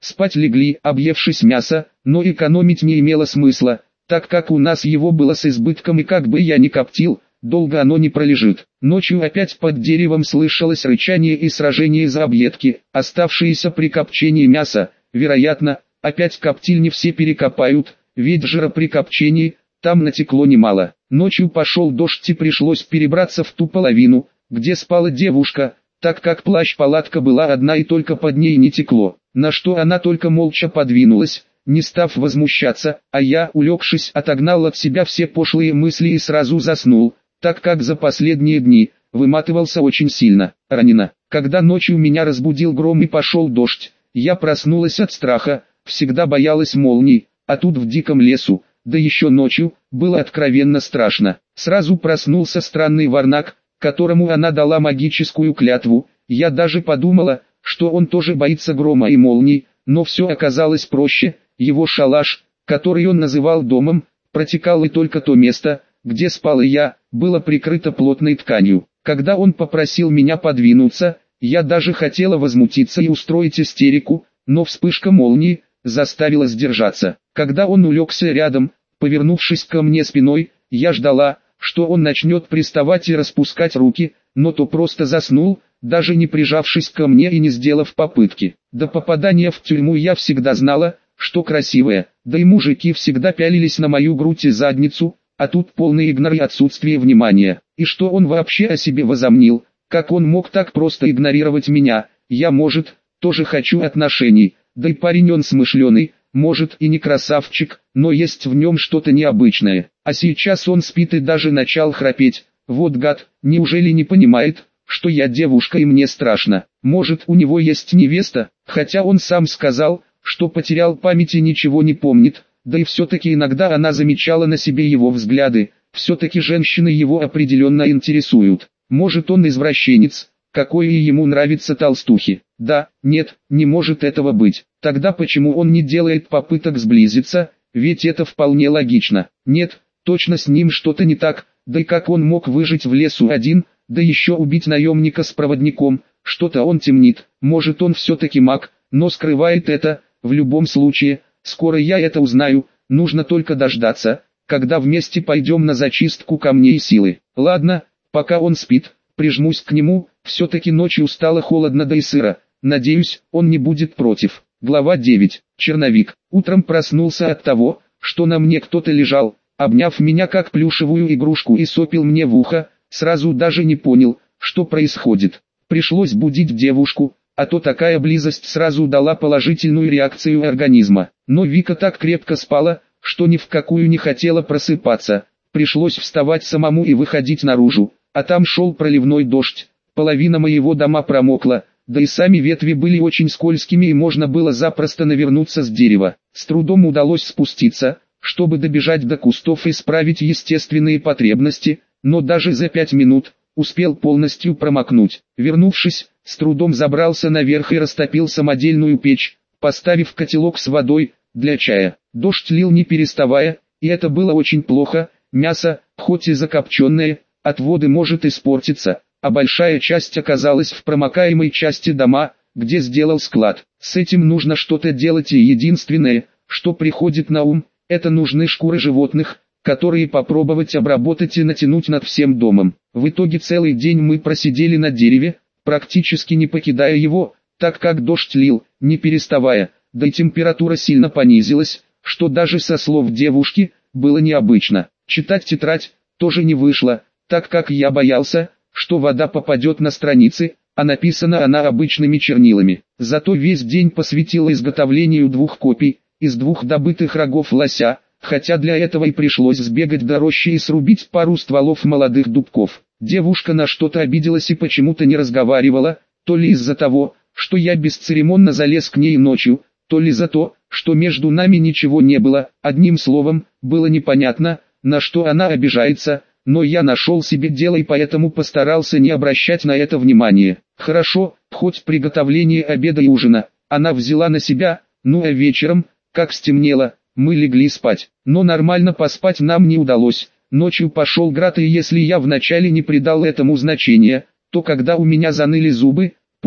Спать легли, объевшись мяса, но экономить не имело смысла, так как у нас его было с избытком и как бы я ни коптил, долго оно не пролежит. Ночью опять под деревом слышалось рычание и сражение за объедки, оставшиеся при копчении мяса. Вероятно, опять коптильни все перекопают, ведь жира при копчении, там натекло немало. Ночью пошел дождь и пришлось перебраться в ту половину, где спала девушка, так как плащ-палатка была одна и только под ней не текло, на что она только молча подвинулась, не став возмущаться, а я, улегшись, отогнал от себя все пошлые мысли и сразу заснул, так как за последние дни выматывался очень сильно. Ранено. Когда ночью меня разбудил гром и пошел дождь, я проснулась от страха, всегда боялась молний, а тут в диком лесу, да еще ночью, было откровенно страшно. Сразу проснулся странный варнак, которому она дала магическую клятву. Я даже подумала, что он тоже боится грома и молний, но все оказалось проще. Его шалаш, который он называл домом, протекал и только то место, где спал я, было прикрыто плотной тканью. Когда он попросил меня подвинуться, я даже хотела возмутиться и устроить истерику, но вспышка молнии заставила сдержаться. Когда он улегся рядом, повернувшись ко мне спиной, я ждала, что он начнет приставать и распускать руки, но то просто заснул, даже не прижавшись ко мне и не сделав попытки. До попадания в тюрьму я всегда знала, что красивая, да и мужики всегда пялились на мою грудь и задницу, а тут полный игнор и отсутствие внимания. И что он вообще о себе возомнил, как он мог так просто игнорировать меня? Я, может, тоже хочу отношений, да и парень он смышленый, может и не красавчик, но есть в нем что-то необычное. А сейчас он спит и даже начал храпеть. Вот гад, неужели не понимает, что я девушка и мне страшно? Может, у него есть невеста, хотя он сам сказал, что потерял память и ничего не помнит, да и все-таки иногда она замечала на себе его взгляды, все-таки женщины его определенно интересуют. Может, он извращенец, какой и ему нравятся толстухи? Да, нет, не может этого быть. Тогда почему он не делает попыток сблизиться, ведь это вполне логично. Нет, точно с ним что-то не так, да и как он мог выжить в лесу один, да еще убить наемника с проводником, что-то он темнит. Может, он все-таки маг, но скрывает это. В любом случае, скоро я это узнаю, нужно только дождаться, когда вместе пойдем на зачистку камней и силы. Ладно, пока он спит, прижмусь к нему, все-таки ночью стало холодно да и сыро, надеюсь, он не будет против. Глава 9. Черновик. Утром проснулся от того, что на мне кто-то лежал, обняв меня как плюшевую игрушку и сопел мне в ухо, сразу даже не понял, что происходит. Пришлось будить девушку, а то такая близость сразу дала положительную реакцию организма. Но Вика так крепко спала, что ни в какую не хотела просыпаться. Пришлось вставать самому и выходить наружу, а там шел проливной дождь. Половина моего дома промокла, да и сами ветви были очень скользкими и можно было запросто навернуться с дерева. С трудом удалось спуститься, чтобы добежать до кустов и справить естественные потребности, но даже за 5 минут успел полностью промокнуть. Вернувшись, с трудом забрался наверх и растопил самодельную печь, поставив котелок с водой для чая. Дождь лил не переставая, и это было очень плохо. Мясо, хоть и закопченное, от воды может испортиться, а большая часть оказалась в промокаемой части дома, где сделал склад. С этим нужно что-то делать, и единственное, что приходит на ум, это нужны шкуры животных, которые попробовать обработать и натянуть над всем домом. В итоге целый день мы просидели на дереве, практически не покидая его, так как дождь лил, не переставая, да и температура сильно понизилась, что даже со слов девушки, было необычно. Читать тетрадь тоже не вышло, так как я боялся, что вода попадет на страницы, а написана она обычными чернилами. Зато весь день посвятил изготовлению 2 копий, из 2 добытых рогов лося, хотя для этого и пришлось сбегать до рощи и срубить пару стволов молодых дубков. Девушка на что-то обиделась и почему-то не разговаривала, то ли из-за того, что я бесцеремонно залез к ней ночью, то ли за то, что между нами ничего не было. Одним словом, было непонятно, на что она обижается, но я нашел себе дело и поэтому постарался не обращать на это внимания. Хорошо, хоть приготовление обеда и ужина она взяла на себя, ну а вечером, как стемнело, мы легли спать. Но нормально поспать нам не удалось. Ночью пошел град, и если я вначале не придал этому значения, то когда у меня заныли зубы, понял,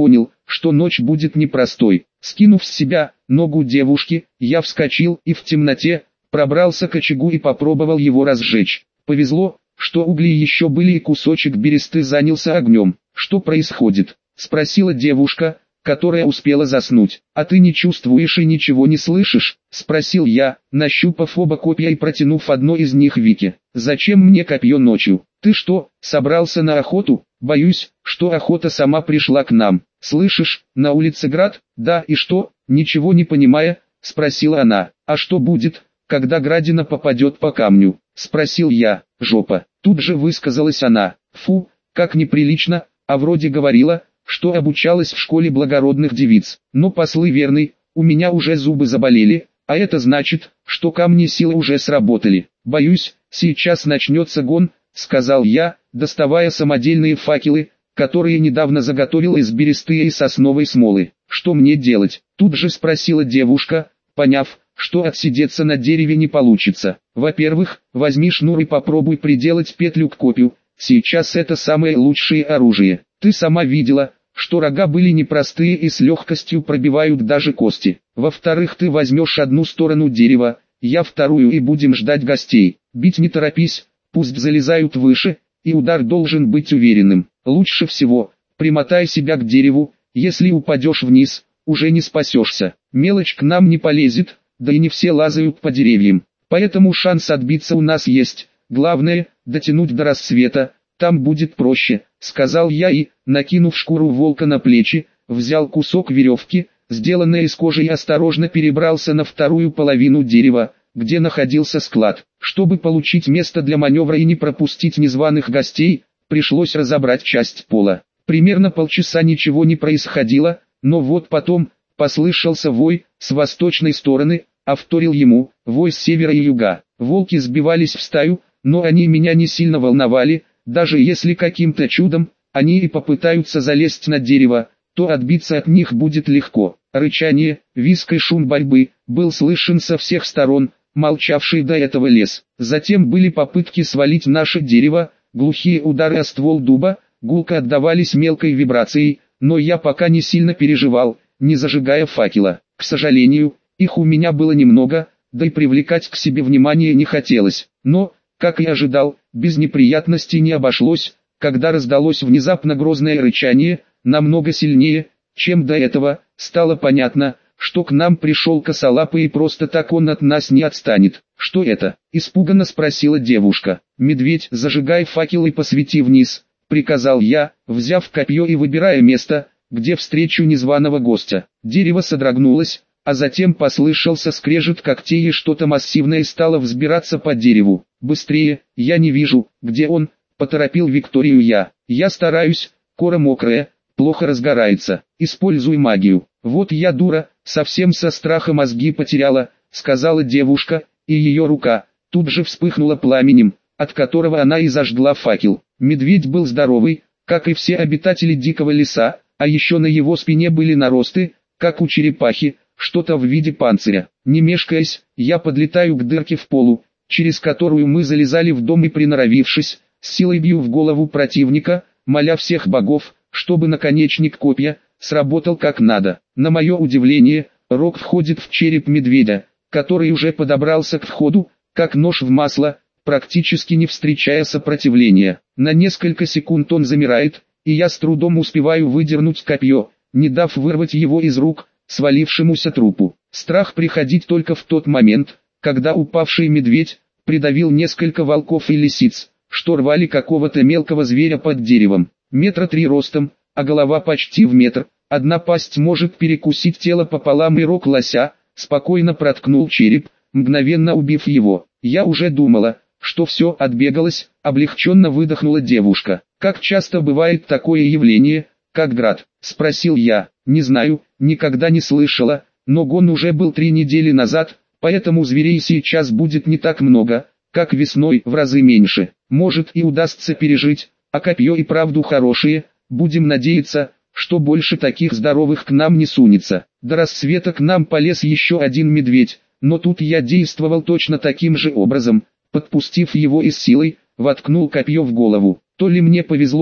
что ночь будет непростой. Скинув с себя ногу девушки, я вскочил и в темноте пробрался к очагу и попробовал его разжечь. Повезло, что угли еще были и кусочек бересты занялся огнем. «Что происходит?» — спросила девушка, которая успела заснуть. «А ты не чувствуешь и ничего не слышишь?» — спросил я, нащупав оба копья и протянув одно из них Вике. «Зачем мне копье ночью? Ты что, собрался на охоту?» «Боюсь, что охота сама пришла к нам. Слышишь, на улице град?» «Да, и что?» — ничего не понимая, спросила она. «А что будет, когда градина попадет по камню?» — спросил я. «Жопа». Тут же высказалась она. «Фу, как неприлично, а вроде говорила, что обучалась в школе благородных девиц. Но послы верный, у меня уже зубы заболели, а это значит, что камни силы уже сработали. Боюсь, сейчас начнется гон», — сказал я, доставая самодельные факелы, которые недавно заготовил из бересты и сосновой смолы. «Что мне делать?» — тут же спросила девушка, поняв, что отсидеться на дереве не получится. «Во-первых, возьми шнур и попробуй приделать петлю к копью, сейчас это самое лучшее оружие. Ты сама видела, что рога были непростые и с легкостью пробивают даже кости. Во-вторых, ты возьмешь одну сторону дерева, я вторую и будем ждать гостей. Бить не торопись, пусть залезают выше, и удар должен быть уверенным. Лучше всего, примотай себя к дереву, если упадешь вниз, уже не спасешься. Мелочь к нам не полезет, да и не все лазают по деревьям, поэтому шанс отбиться у нас есть. Главное, дотянуть до рассвета, там будет проще», — сказал я и, накинув шкуру волка на плечи, взял кусок веревки, сделанной из кожи, и осторожно перебрался на вторую половину дерева, где находился склад. Чтобы получить место для маневра и не пропустить незваных гостей, пришлось разобрать часть пола. Примерно полчаса ничего не происходило, но вот потом послышался вой с восточной стороны, а вторил ему вой с севера и юга. Волки сбивались в стаю, но они меня не сильно волновали. Даже если каким-то чудом они и попытаются залезть на дерево, то отбиться от них будет легко. Рычание, визг и шум борьбы был слышен со всех сторон, молчавший до этого лес. Затем были попытки свалить наше дерево, глухие удары о ствол дуба, гулко отдавались мелкой вибрацией, но я пока не сильно переживал, не зажигая факела. К сожалению, их у меня было немного, да и привлекать к себе внимание не хотелось. Но, как и ожидал, без неприятностей не обошлось, когда раздалось внезапно грозное рычание, намного сильнее, чем до этого. Стало понятно, что к нам пришел косолапый и просто так он от нас не отстанет. «Что это?» – испуганно спросила девушка. «Медведь, зажигай факел и посвети вниз», – приказал я, взяв копье и выбирая место, где встречу незваного гостя. Дерево содрогнулось, а затем послышался скрежет когтей и что-то массивное стало взбираться по дереву. «Быстрее, я не вижу, где он», — поторопил Викторию я. «Я стараюсь, кора мокрая, плохо разгорается, используй магию». «Вот я дура, совсем со страха мозги потеряла», — сказала девушка, и ее рука тут же вспыхнула пламенем, от которого она и зажгла факел. Медведь был здоровый, как и все обитатели дикого леса, а еще на его спине были наросты, как у черепахи, что-то в виде панциря. Не мешкаясь, я подлетаю к дырке в полу, через которую мы залезали в дом, и, приноровившись, с силой бью в голову противника, моля всех богов, чтобы наконечник копья сработал как надо. На мое удивление, рог входит в череп медведя, который уже подобрался к входу, как нож в масло, практически не встречая сопротивления. На несколько секунд он замирает, и я с трудом успеваю выдернуть копье, не дав вырвать его из рук свалившемуся трупу. Страх приходит только в тот момент, когда упавший медведь придавил несколько волков и лисиц, что рвали какого-то мелкого зверя под деревом. 3 метра ростом, а голова почти в метр. Одна пасть может перекусить тело пополам, и рог лося спокойно проткнул череп, мгновенно убив его. Я уже думала, что все, отбегалась, облегченно выдохнула девушка. «Как часто бывает такое явление, как град?» – спросил я. «Не знаю, никогда не слышала, но гон уже был 3 недели назад, поэтому зверей сейчас будет не так много, как весной, в разы меньше. Может и удастся пережить, а копье и правду хорошее, будем надеяться, что больше таких здоровых к нам не сунется». До рассвета к нам полез еще один медведь, но тут я действовал точно таким же образом, подпустив его и с силой, воткнул копье в голову. То ли мне повезло,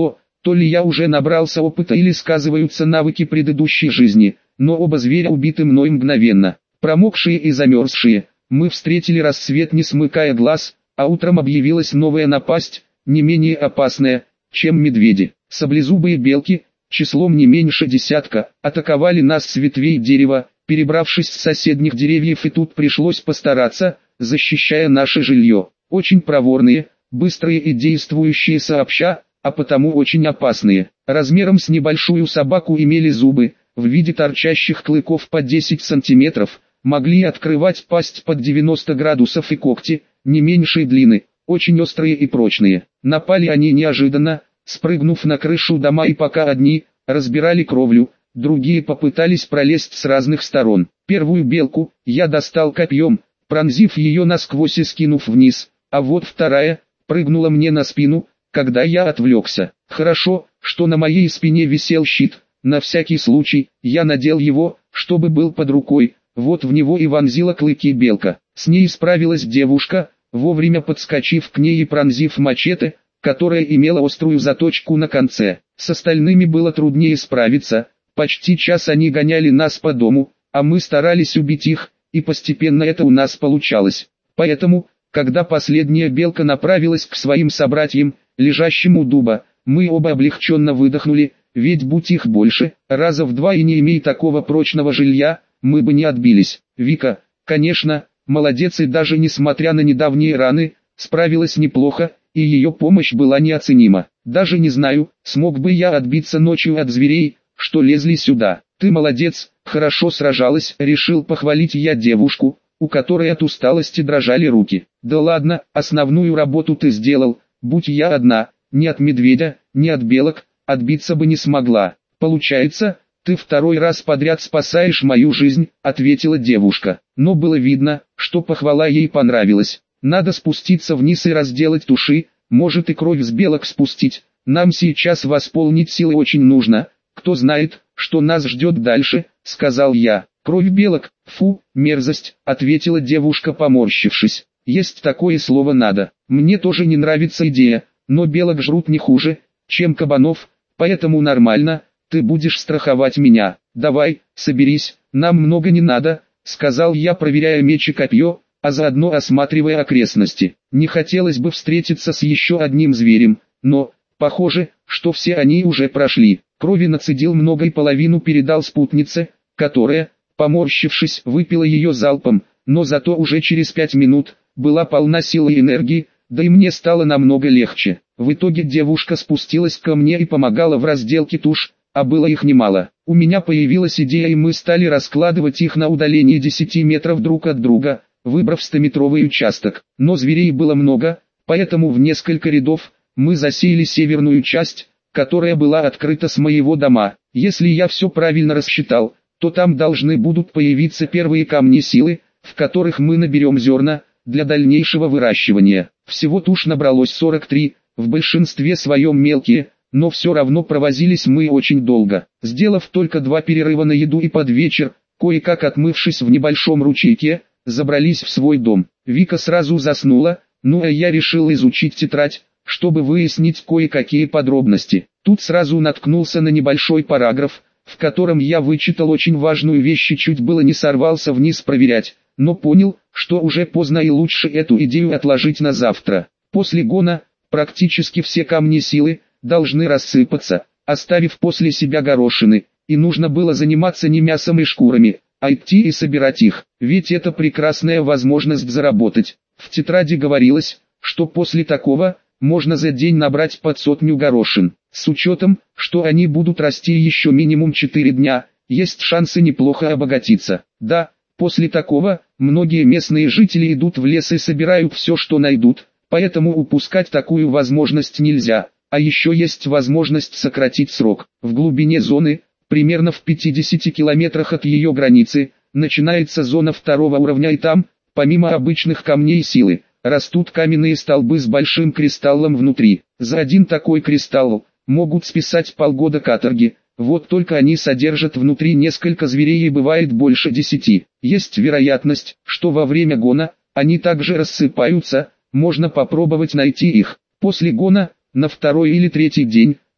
То ли я уже набрался опыта или сказываются навыки предыдущей жизни, но оба зверя убиты мной мгновенно. Промокшие и замерзшие, мы встретили рассвет не смыкая глаз, а утром объявилась новая напасть, не менее опасная, чем медведи. Саблезубые белки, числом не меньше десятка, атаковали нас с ветвей дерева, перебравшись с соседних деревьев, и тут пришлось постараться, защищая наше жилье. Очень проворные, быстрые и действующие сообща, а потому очень опасные. Размером с небольшую собаку имели зубы, в виде торчащих клыков по 10 сантиметров, могли открывать пасть под 90 градусов и когти, не меньшей длины, очень острые и прочные. Напали они неожиданно, спрыгнув на крышу дома, и пока одни разбирали кровлю, другие попытались пролезть с разных сторон. Первую белку я достал копьем, пронзив ее насквозь и скинув вниз, а вот вторая прыгнула мне на спину, когда я отвлекся. Хорошо, что на моей спине висел щит, на всякий случай я надел его, чтобы был под рукой, вот в него и вонзила клыки белка. С ней справилась девушка, вовремя подскочив к ней и пронзив мачете, которая имела острую заточку на конце. С остальными было труднее справиться, почти час они гоняли нас по дому, а мы старались убить их, и постепенно это у нас получалось. Поэтому, когда последняя белка направилась к своим собратьям, лежащим у дуба, мы оба облегченно выдохнули, ведь будь их больше, раза в два и не имея такого прочного жилья, мы бы не отбились. Вика, конечно, молодец, и даже несмотря на недавние раны, справилась неплохо, и ее помощь была неоценима. Даже не знаю, смог бы я отбиться ночью от зверей, что лезли сюда. Ты молодец, хорошо сражалась, решил похвалить я девушку, у которой от усталости дрожали руки. Да ладно, основную работу ты сделал, будь я одна, ни от медведя, ни от белок, отбиться бы не смогла. Получается, ты второй раз подряд спасаешь мою жизнь, ответила девушка. Но было видно, что похвала ей понравилась. Надо спуститься вниз и разделать туши, может и кровь с белок спустить. Нам сейчас восполнить силы очень нужно. Кто знает, что нас ждет дальше, сказал я. Кровь белок, фу, мерзость, ответила девушка, поморщившись. Есть такое слово надо. Мне тоже не нравится идея, но белок жрут не хуже, чем кабанов, поэтому нормально, ты будешь страховать меня. Давай, соберись, нам много не надо, сказал я, проверяя меч и копье, а заодно осматривая окрестности. Не хотелось бы встретиться с еще одним зверем, но, похоже, что все они уже прошли. Крови нацедил много и половину передал спутнице, которая, поморщившись, выпила ее залпом, но зато уже через 5 минут была полна силы и энергии, да и мне стало намного легче. В итоге девушка спустилась ко мне и помогала в разделке туш, а было их немало. У меня появилась идея, и мы стали раскладывать их на удалении 10 метров друг от друга, выбрав 100-метровый участок. Но зверей было много, поэтому в несколько рядов мы засеяли северную часть, которая была открыта с моего дома. Если я все правильно рассчитал, то там должны будут появиться первые камни силы, в которых мы наберем зерна для дальнейшего выращивания. Всего туш набралось 43, в большинстве своем мелкие, но все равно провозились мы очень долго. Сделав только 2 перерыва на еду и под вечер, кое-как отмывшись в небольшом ручейке, забрались в свой дом. Вика сразу заснула, ну а я решил изучить тетрадь, чтобы выяснить кое-какие подробности. Тут сразу наткнулся на небольшой параграф, в котором я вычитал очень важную вещь и чуть было не сорвался вниз проверять, но понял, что уже поздно и лучше эту идею отложить на завтра. После гона, практически все камни силы должны рассыпаться, оставив после себя горошины, и нужно было заниматься не мясом и шкурами, а идти и собирать их, ведь это прекрасная возможность заработать. В тетради говорилось, что после такого можно за день набрать под 100 горошин. С учетом, что они будут расти еще минимум 4 дня, есть шансы неплохо обогатиться. Да, после такого, многие местные жители идут в лес и собирают все, что найдут, поэтому упускать такую возможность нельзя. А еще есть возможность сократить срок. В глубине зоны, примерно в 50 километрах от ее границы, начинается зона 2-го уровня, и там, помимо обычных камней силы, растут каменные столбы с большим кристаллом внутри. За один такой кристалл могут списать полгода каторги, вот только они содержат внутри несколько зверей и бывает больше 10. Есть вероятность, что во время гона они также рассыпаются, можно попробовать найти их. После гона, на 2-й или 3-й день,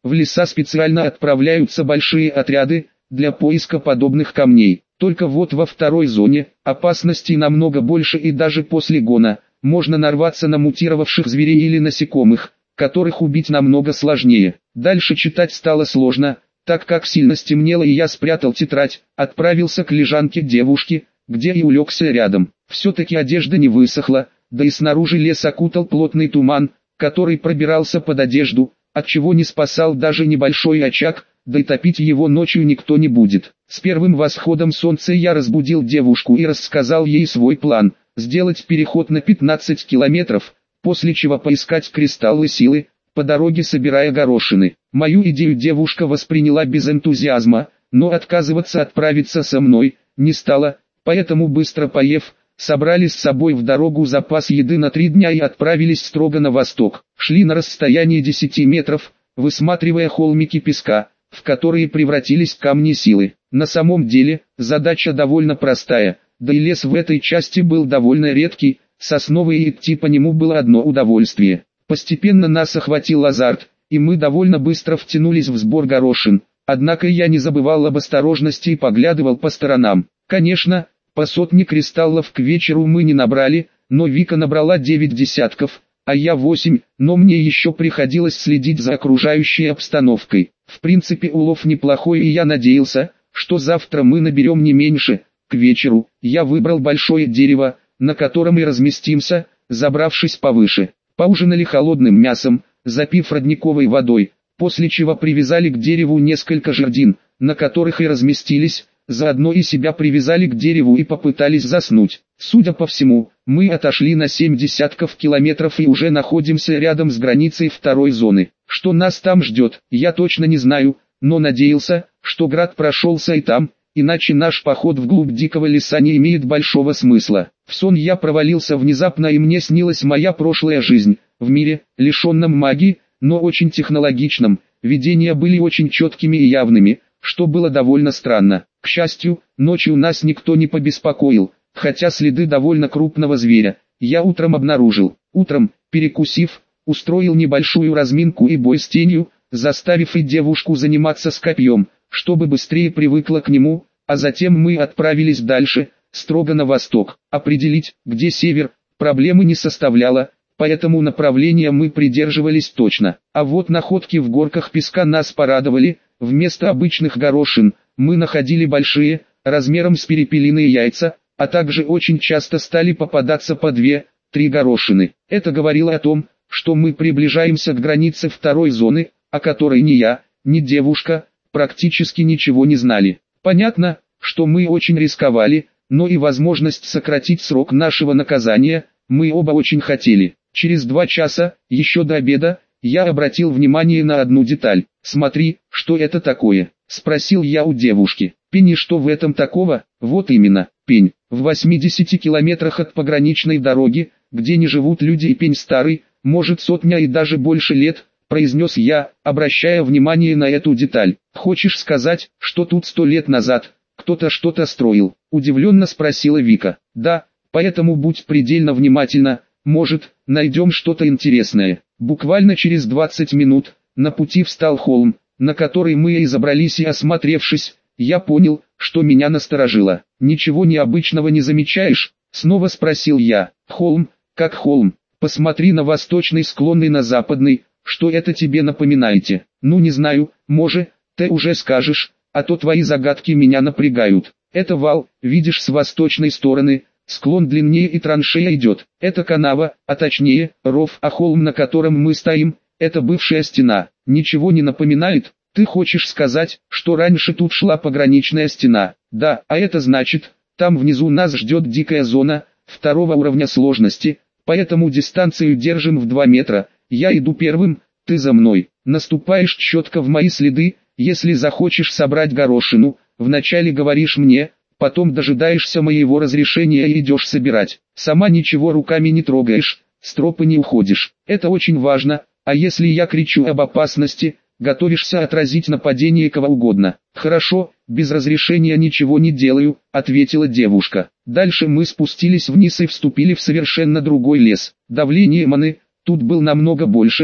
В леса специально отправляются большие отряды для поиска подобных камней. Только вот во второй зоне опасностей намного больше, и даже после гона можно нарваться на мутировавших зверей или насекомых, которых убить намного сложнее. Дальше читать стало сложно, так как сильно стемнело, и я спрятал тетрадь, отправился к лежанке девушки, где и улегся рядом. Все-таки одежда не высохла, да и снаружи лес окутал плотный туман, который пробирался под одежду, отчего не спасал даже небольшой очаг, да и топить его ночью никто не будет. С первым восходом солнца я разбудил девушку и рассказал ей свой план – сделать переход на 15 километров, после чего поискать кристаллы силы, по дороге собирая горошины. Мою идею девушка восприняла без энтузиазма, но отказываться отправиться со мной не стала, поэтому быстро поев, собрали с собой в дорогу запас еды на 3 дня и отправились строго на восток. Шли на расстоянии 10 метров, высматривая холмики песка, в которые превратились камни силы. На самом деле, задача довольно простая, да и лес в этой части был довольно редкий, сосновый, и идти по нему было одно удовольствие. Постепенно нас охватил азарт, и мы довольно быстро втянулись в сбор горошин, однако я не забывал об осторожности и поглядывал по сторонам. Конечно, по 100 кристаллов к вечеру мы не набрали, но Вика набрала 9 десятков, а я 8, но мне еще приходилось следить за окружающей обстановкой. В принципе, улов неплохой, и я надеялся, что завтра мы наберем не меньше. К вечеру я выбрал большое дерево, на котором и разместимся, забравшись повыше. Поужинали холодным мясом, запив родниковой водой, после чего привязали к дереву несколько жердин, на которых и разместились, заодно и себя привязали к дереву и попытались заснуть. Судя по всему, мы отошли на 7 десятков километров и уже находимся рядом с границей второй зоны. Что нас там ждет, я точно не знаю, но надеялся, что град прошелся и там, иначе наш поход вглубь дикого леса не имеет большого смысла. В сон я провалился внезапно, и мне снилась моя прошлая жизнь, в мире, лишенном магии, но очень технологичном. Видения были очень четкими и явными, что было довольно странно. К счастью, ночью нас никто не побеспокоил, хотя следы довольно крупного зверя я утром обнаружил. Утром, перекусив, устроил небольшую разминку и бой с тенью, заставив и девушку заниматься с копьем, чтобы быстрее привыкла к нему, а затем мы отправились дальше, строго на восток. Определить, где север, проблемы не составляло, поэтому направления мы придерживались точно. А вот находки в горках песка нас порадовали. Вместо обычных горошин мы находили большие, размером с перепелиные яйца, а также очень часто стали попадаться по 2-3 горошины. Это говорило о том, что мы приближаемся к границе второй зоны, о которой ни я, ни девушка практически ничего не знали. Понятно, что мы очень рисковали, но и возможность сократить срок нашего наказания мы оба очень хотели. Через 2 часа, еще до обеда, я обратил внимание на одну деталь. «Смотри, что это такое?» – спросил я у девушки. «Пень, и что в этом такого?» «Вот именно, пень. В 80 километрах от пограничной дороги, где не живут люди, и пень старый, может 100 и даже больше лет», – произнес я, обращая внимание на эту деталь. «Хочешь сказать, что тут 100 лет назад кто-то что-то строил?» – удивленно спросила Вика. «Да, поэтому будь предельно внимательна, может, найдем что-то интересное». Буквально через 20 минут на пути встал холм, на который мы и забрались, и, осмотревшись, я понял, что меня насторожило. «Ничего необычного не замечаешь?» — снова спросил я. «Холм, как холм. Посмотри на восточный склон и на западный, что это тебе напоминаете?» «Ну не знаю, может, ты уже скажешь, а то твои загадки меня напрягают». «Это вал, видишь, с восточной стороны. Склон длиннее и траншея идет. Это канава, а точнее, ров, а холм, на котором мы стоим, это бывшая стена. Ничего не напоминает?» «Ты хочешь сказать, что раньше тут шла пограничная стена?» «Да, а это значит, там внизу нас ждет дикая зона, 2-го уровня сложности, поэтому дистанцию держим в 2 метра. Я иду первым, ты за мной. Наступаешь четко в мои следы, если захочешь собрать горошину, вначале говоришь мне, потом дожидаешься моего разрешения и идешь собирать. Сама ничего руками не трогаешь, с тропы не уходишь. Это очень важно, а если я кричу об опасности, готовишься отразить нападение кого угодно». «Хорошо, без разрешения ничего не делаю», — ответила девушка. Дальше мы спустились вниз и вступили в совершенно другой лес. Давление маны тут был намного больше,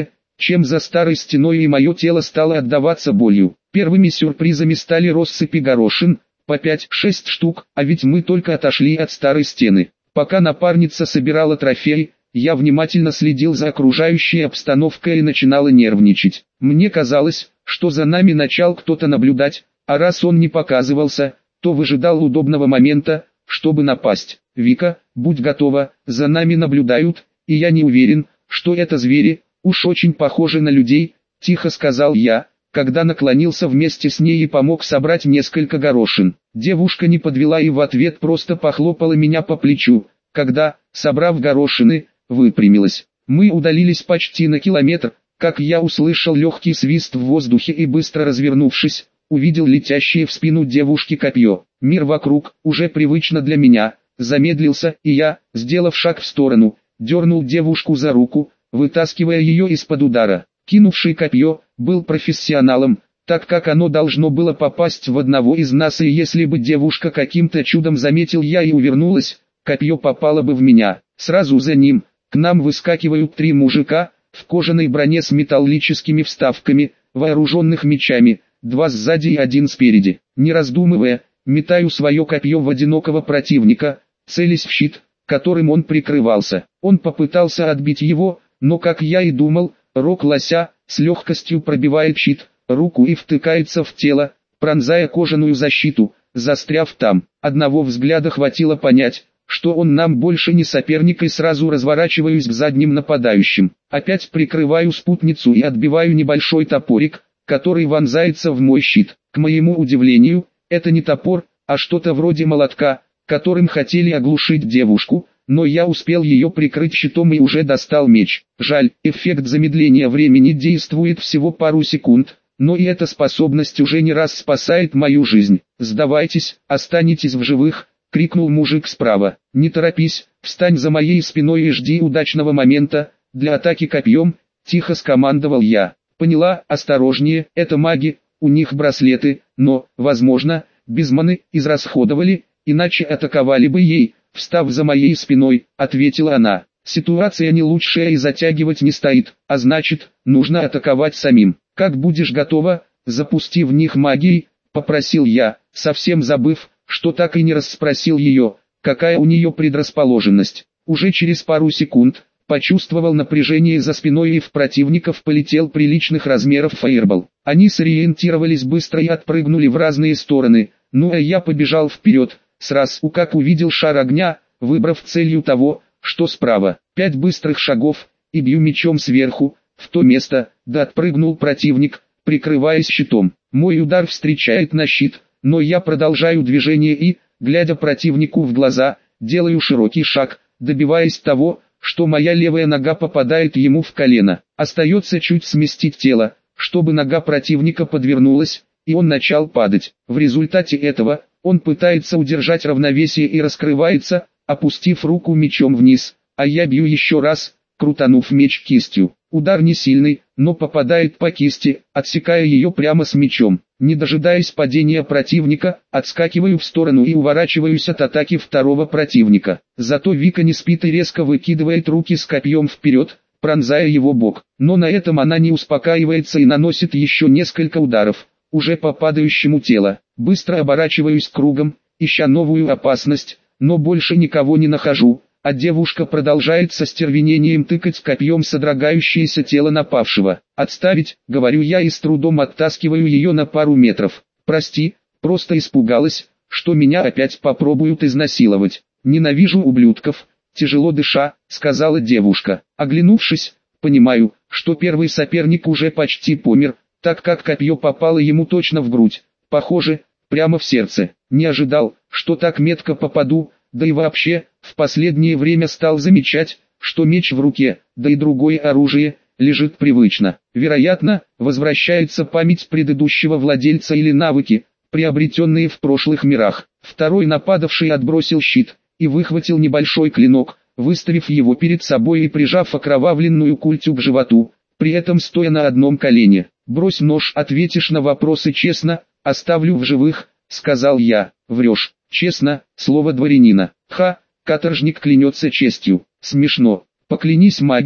чем за старой стеной, и мое тело стало отдаваться болью. Первыми сюрпризами стали россыпи горошин, по 5-6 штук, а ведь мы только отошли от старой стены. Пока напарница собирала трофеи, я внимательно следил за окружающей обстановкой и начинала нервничать. Мне казалось, что за нами начал кто-то наблюдать, а раз он не показывался, то выжидал удобного момента, чтобы напасть. «Вика, будь готова, за нами наблюдают, и я не уверен, что это звери, уж очень похожи на людей», — тихо сказал я, когда наклонился вместе с ней и помог собрать несколько горошин. Девушка не подвела и в ответ просто похлопала меня по плечу, когда, собрав горошины, выпрямилась. Мы удалились почти на километр, как я услышал легкий свист в воздухе и, быстро развернувшись, увидел летящее в спину девушки копье. Мир вокруг, уже привычно для меня, замедлился, и я, сделав шаг в сторону, дернул девушку за руку, вытаскивая ее из-под удара. Кинувший копье был профессионалом, так как оно должно было попасть в одного из нас, и если бы девушка каким-то чудом заметил я и увернулась, копье попало бы в меня. Сразу за ним к нам выскакивают 3 мужика в кожаной броне с металлическими вставками, вооруженных мечами, 2 сзади и 1 спереди. Не раздумывая, метаю свое копье в одинокого противника, целясь в щит, которым он прикрывался. Он попытался отбить его, но, как я и думал, рог лося с легкостью пробивает щит, руку и втыкается в тело, пронзая кожаную защиту, застряв там. Одного взгляда хватило понять, что он нам больше не соперник, и сразу разворачиваюсь к задним нападающим. Опять прикрываю спутницу и отбиваю небольшой топорик, который вонзается в мой щит. К моему удивлению, это не топор, а что-то вроде молотка, которым хотели оглушить девушку, но я успел ее прикрыть щитом и уже достал меч. Жаль, эффект замедления времени действует всего пару секунд, но и эта способность уже не раз спасает мою жизнь. «Сдавайтесь, останетесь в живых», — крикнул мужик справа. «Не торопись, встань за моей спиной и жди удачного момента для атаки копьем», — тихо скомандовал я. «Поняла, осторожнее, это маги, у них браслеты, но, возможно, без маны израсходовали, иначе атаковали бы ей», — встав за моей спиной, ответила она. «Ситуация не лучшая и затягивать не стоит, а значит, нужно атаковать самим. Как будешь готова, запусти в них магией», — попросил я, совсем забыв, что так и не расспросил ее, какая у нее предрасположенность. Уже через пару секунд почувствовал напряжение за спиной, и в противников полетел приличных размеров фаербол. Они сориентировались быстро и отпрыгнули в разные стороны, ну а я побежал вперед, сразу как увидел шар огня, выбрав целью того, что справа. 5 быстрых шагов, и бью мечом сверху, в то место, да отпрыгнул противник, прикрываясь щитом. Мой удар встречает на щит, но я продолжаю движение и, глядя противнику в глаза, делаю широкий шаг, добиваясь того, что моя левая нога попадает ему в колено. Остается чуть сместить тело, чтобы нога противника подвернулась, и он начал падать. В результате этого, он пытается удержать равновесие и раскрывается, опустив руку мечом вниз, а я бью еще раз, крутанув меч кистью. Удар не сильный, но попадает по кисти, отсекая ее прямо с мечом. Не дожидаясь падения противника, отскакиваю в сторону и уворачиваюсь от атаки второго противника. Зато Вика не спит и резко выкидывает руки с копьем вперед, пронзая его бок. Но на этом она не успокаивается и наносит еще несколько ударов, уже по падающему телу. Быстро оборачиваюсь кругом, ища новую опасность, но больше никого не нахожу, а девушка продолжает со стервенением тыкать копьем содрогающееся тело напавшего. «Отставить», — говорю я и с трудом оттаскиваю ее на пару метров. «Прости, просто испугалась, что меня опять попробуют изнасиловать. Ненавижу ублюдков», — тяжело дыша, сказала девушка. Оглянувшись, понимаю, что первый соперник уже почти помер, так как копье попало ему точно в грудь, похоже, прямо в сердце. Не ожидал, что так метко попаду, да и вообще, в последнее время стал замечать, что меч в руке, да и другое оружие, лежит привычно. Вероятно, возвращается память предыдущего владельца или навыки, приобретенные в прошлых мирах. Второй нападавший отбросил щит и выхватил небольшой клинок, выставив его перед собой и прижав окровавленную культю к животу, при этом стоя на одном колене. «Брось нож, ответишь на вопросы честно, оставлю в живых», — сказал я. «Врешь». «Честно, слово дворянина». «Ха, каторжник клянется честью». «Смешно. Поклянись магией»,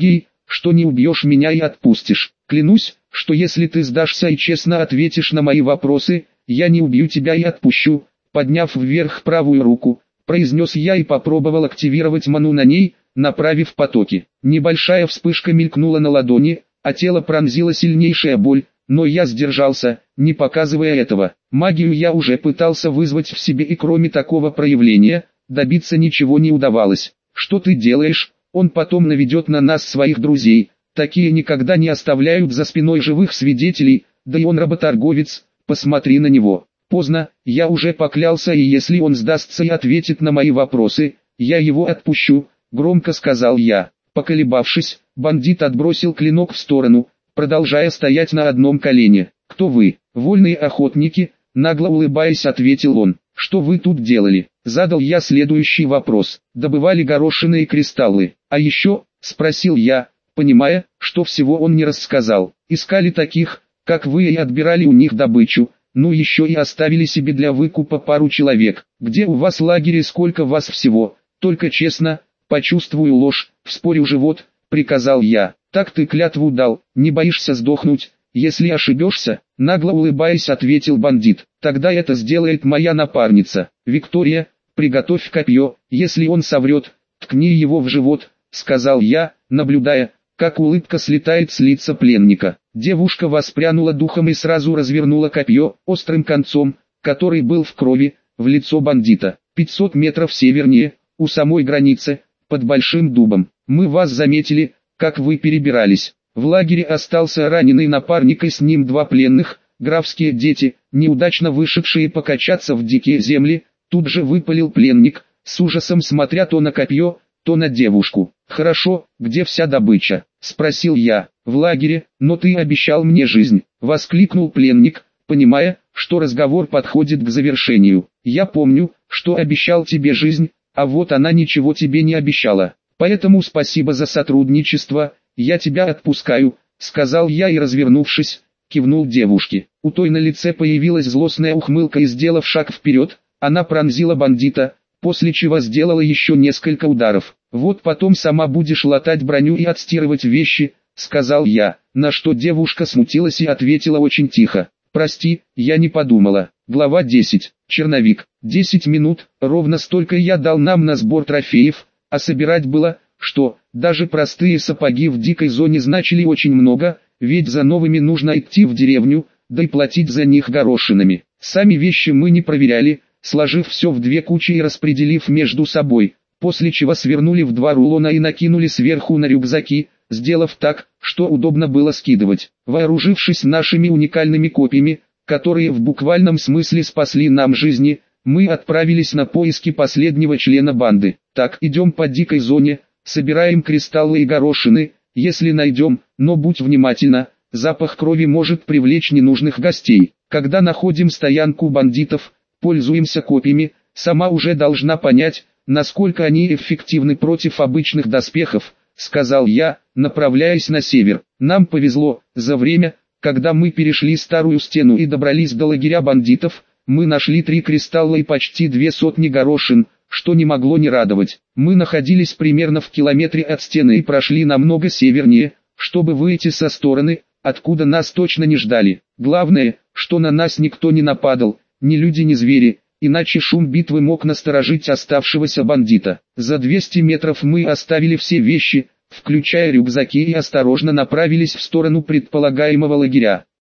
что не убьешь меня и отпустишь. Клянусь, что если ты сдашься и честно ответишь на мои вопросы, я не убью тебя и отпущу. Подняв вверх правую руку, произнес я и попробовал активировать ману на ней, направив потоки. Небольшая вспышка мелькнула на ладони, а тело пронзила сильнейшая боль, но я сдержался, не показывая этого. Магию я уже пытался вызвать в себе, и кроме такого проявления, добиться ничего не удавалось. Что ты делаешь? Он потом наведет на нас своих друзей. Такие никогда не оставляют за спиной живых свидетелей, да и он работорговец, посмотри на него. Поздно, я уже поклялся, и если он сдастся и ответит на мои вопросы, я его отпущу, громко сказал я. Поколебавшись, бандит отбросил клинок в сторону, продолжая стоять на одном колене. «Кто вы?» «Вольные охотники», нагло улыбаясь, ответил он. «Что вы тут делали?» Задал я следующий вопрос. «Добывали горошины и кристаллы. А еще?» Спросил я, понимая, что всего он не рассказал. «Искали таких, как вы, и отбирали у них добычу. Ну еще и оставили себе для выкупа пару человек. Где у вас лагерь и сколько вас всего? Только честно, почувствую ложь, вспорю живот», приказал я. «Так ты клятву дал, не боишься сдохнуть, если ошибешься?» Нагло улыбаясь, ответил бандит. «Тогда это сделает моя напарница. Виктория, приготовь копье, если он соврет, ткни его в живот», сказал я, наблюдая, как улыбка слетает с лица пленника. Девушка воспрянула духом и сразу развернула копье, острым концом, который был в крови, в лицо бандита. 500 метров севернее, у самой границы, под большим дубом. «Мы вас заметили, как вы перебирались. В лагере остался раненый напарник и с ним 2 пленных, графские дети, неудачно вышедшие покачаться в дикие земли», тут же выпалил пленник, с ужасом смотря то на копье, то на девушку. «Хорошо, где вся добыча?» – спросил я. «В лагере, но ты обещал мне жизнь», – воскликнул пленник, понимая, что разговор подходит к завершению. «Я помню, что обещал тебе жизнь, а вот она ничего тебе не обещала. Поэтому спасибо за сотрудничество, я тебя отпускаю», — сказал я и, развернувшись, кивнул девушке. У той на лице появилась злостная ухмылка, и, сделав шаг вперед, она пронзила бандита, после чего сделала еще несколько ударов. «Вот потом сама будешь латать броню и отстирывать вещи», — сказал я, на что девушка смутилась и ответила очень тихо. «Прости, я не подумала». Глава 10. Черновик. 10 минут, ровно столько я дал нам на сбор трофеев, а собирать было, что, даже простые сапоги в дикой зоне значили очень много, ведь за новыми нужно идти в деревню, да и платить за них горошинами. Сами вещи мы не проверяли, сложив все в 2 кучи и распределив между собой, после чего свернули в 2 рулона и накинули сверху на рюкзаки, сделав так, что удобно было скидывать. Вооружившись нашими уникальными копьями, которые в буквальном смысле спасли нам жизни, мы отправились на поиски последнего члена банды. «Так, идем по дикой зоне, собираем кристаллы и горошины, если найдем, но будь внимательна, запах крови может привлечь ненужных гостей. Когда находим стоянку бандитов, пользуемся копьями, сама уже должна понять, насколько они эффективны против обычных доспехов», сказал я, направляясь на север. Нам повезло, за время, когда мы перешли старую стену и добрались до лагеря бандитов, мы нашли 3 кристалла и почти 200 горошин, что не могло не радовать. Мы находились примерно в километре от стены и прошли намного севернее, чтобы выйти со стороны, откуда нас точно не ждали. Главное, что на нас никто не нападал, ни люди, ни звери, иначе шум битвы мог насторожить оставшегося бандита. За 200 метров мы оставили все вещи, включая рюкзаки, и осторожно направились в сторону предполагаемого лагеря.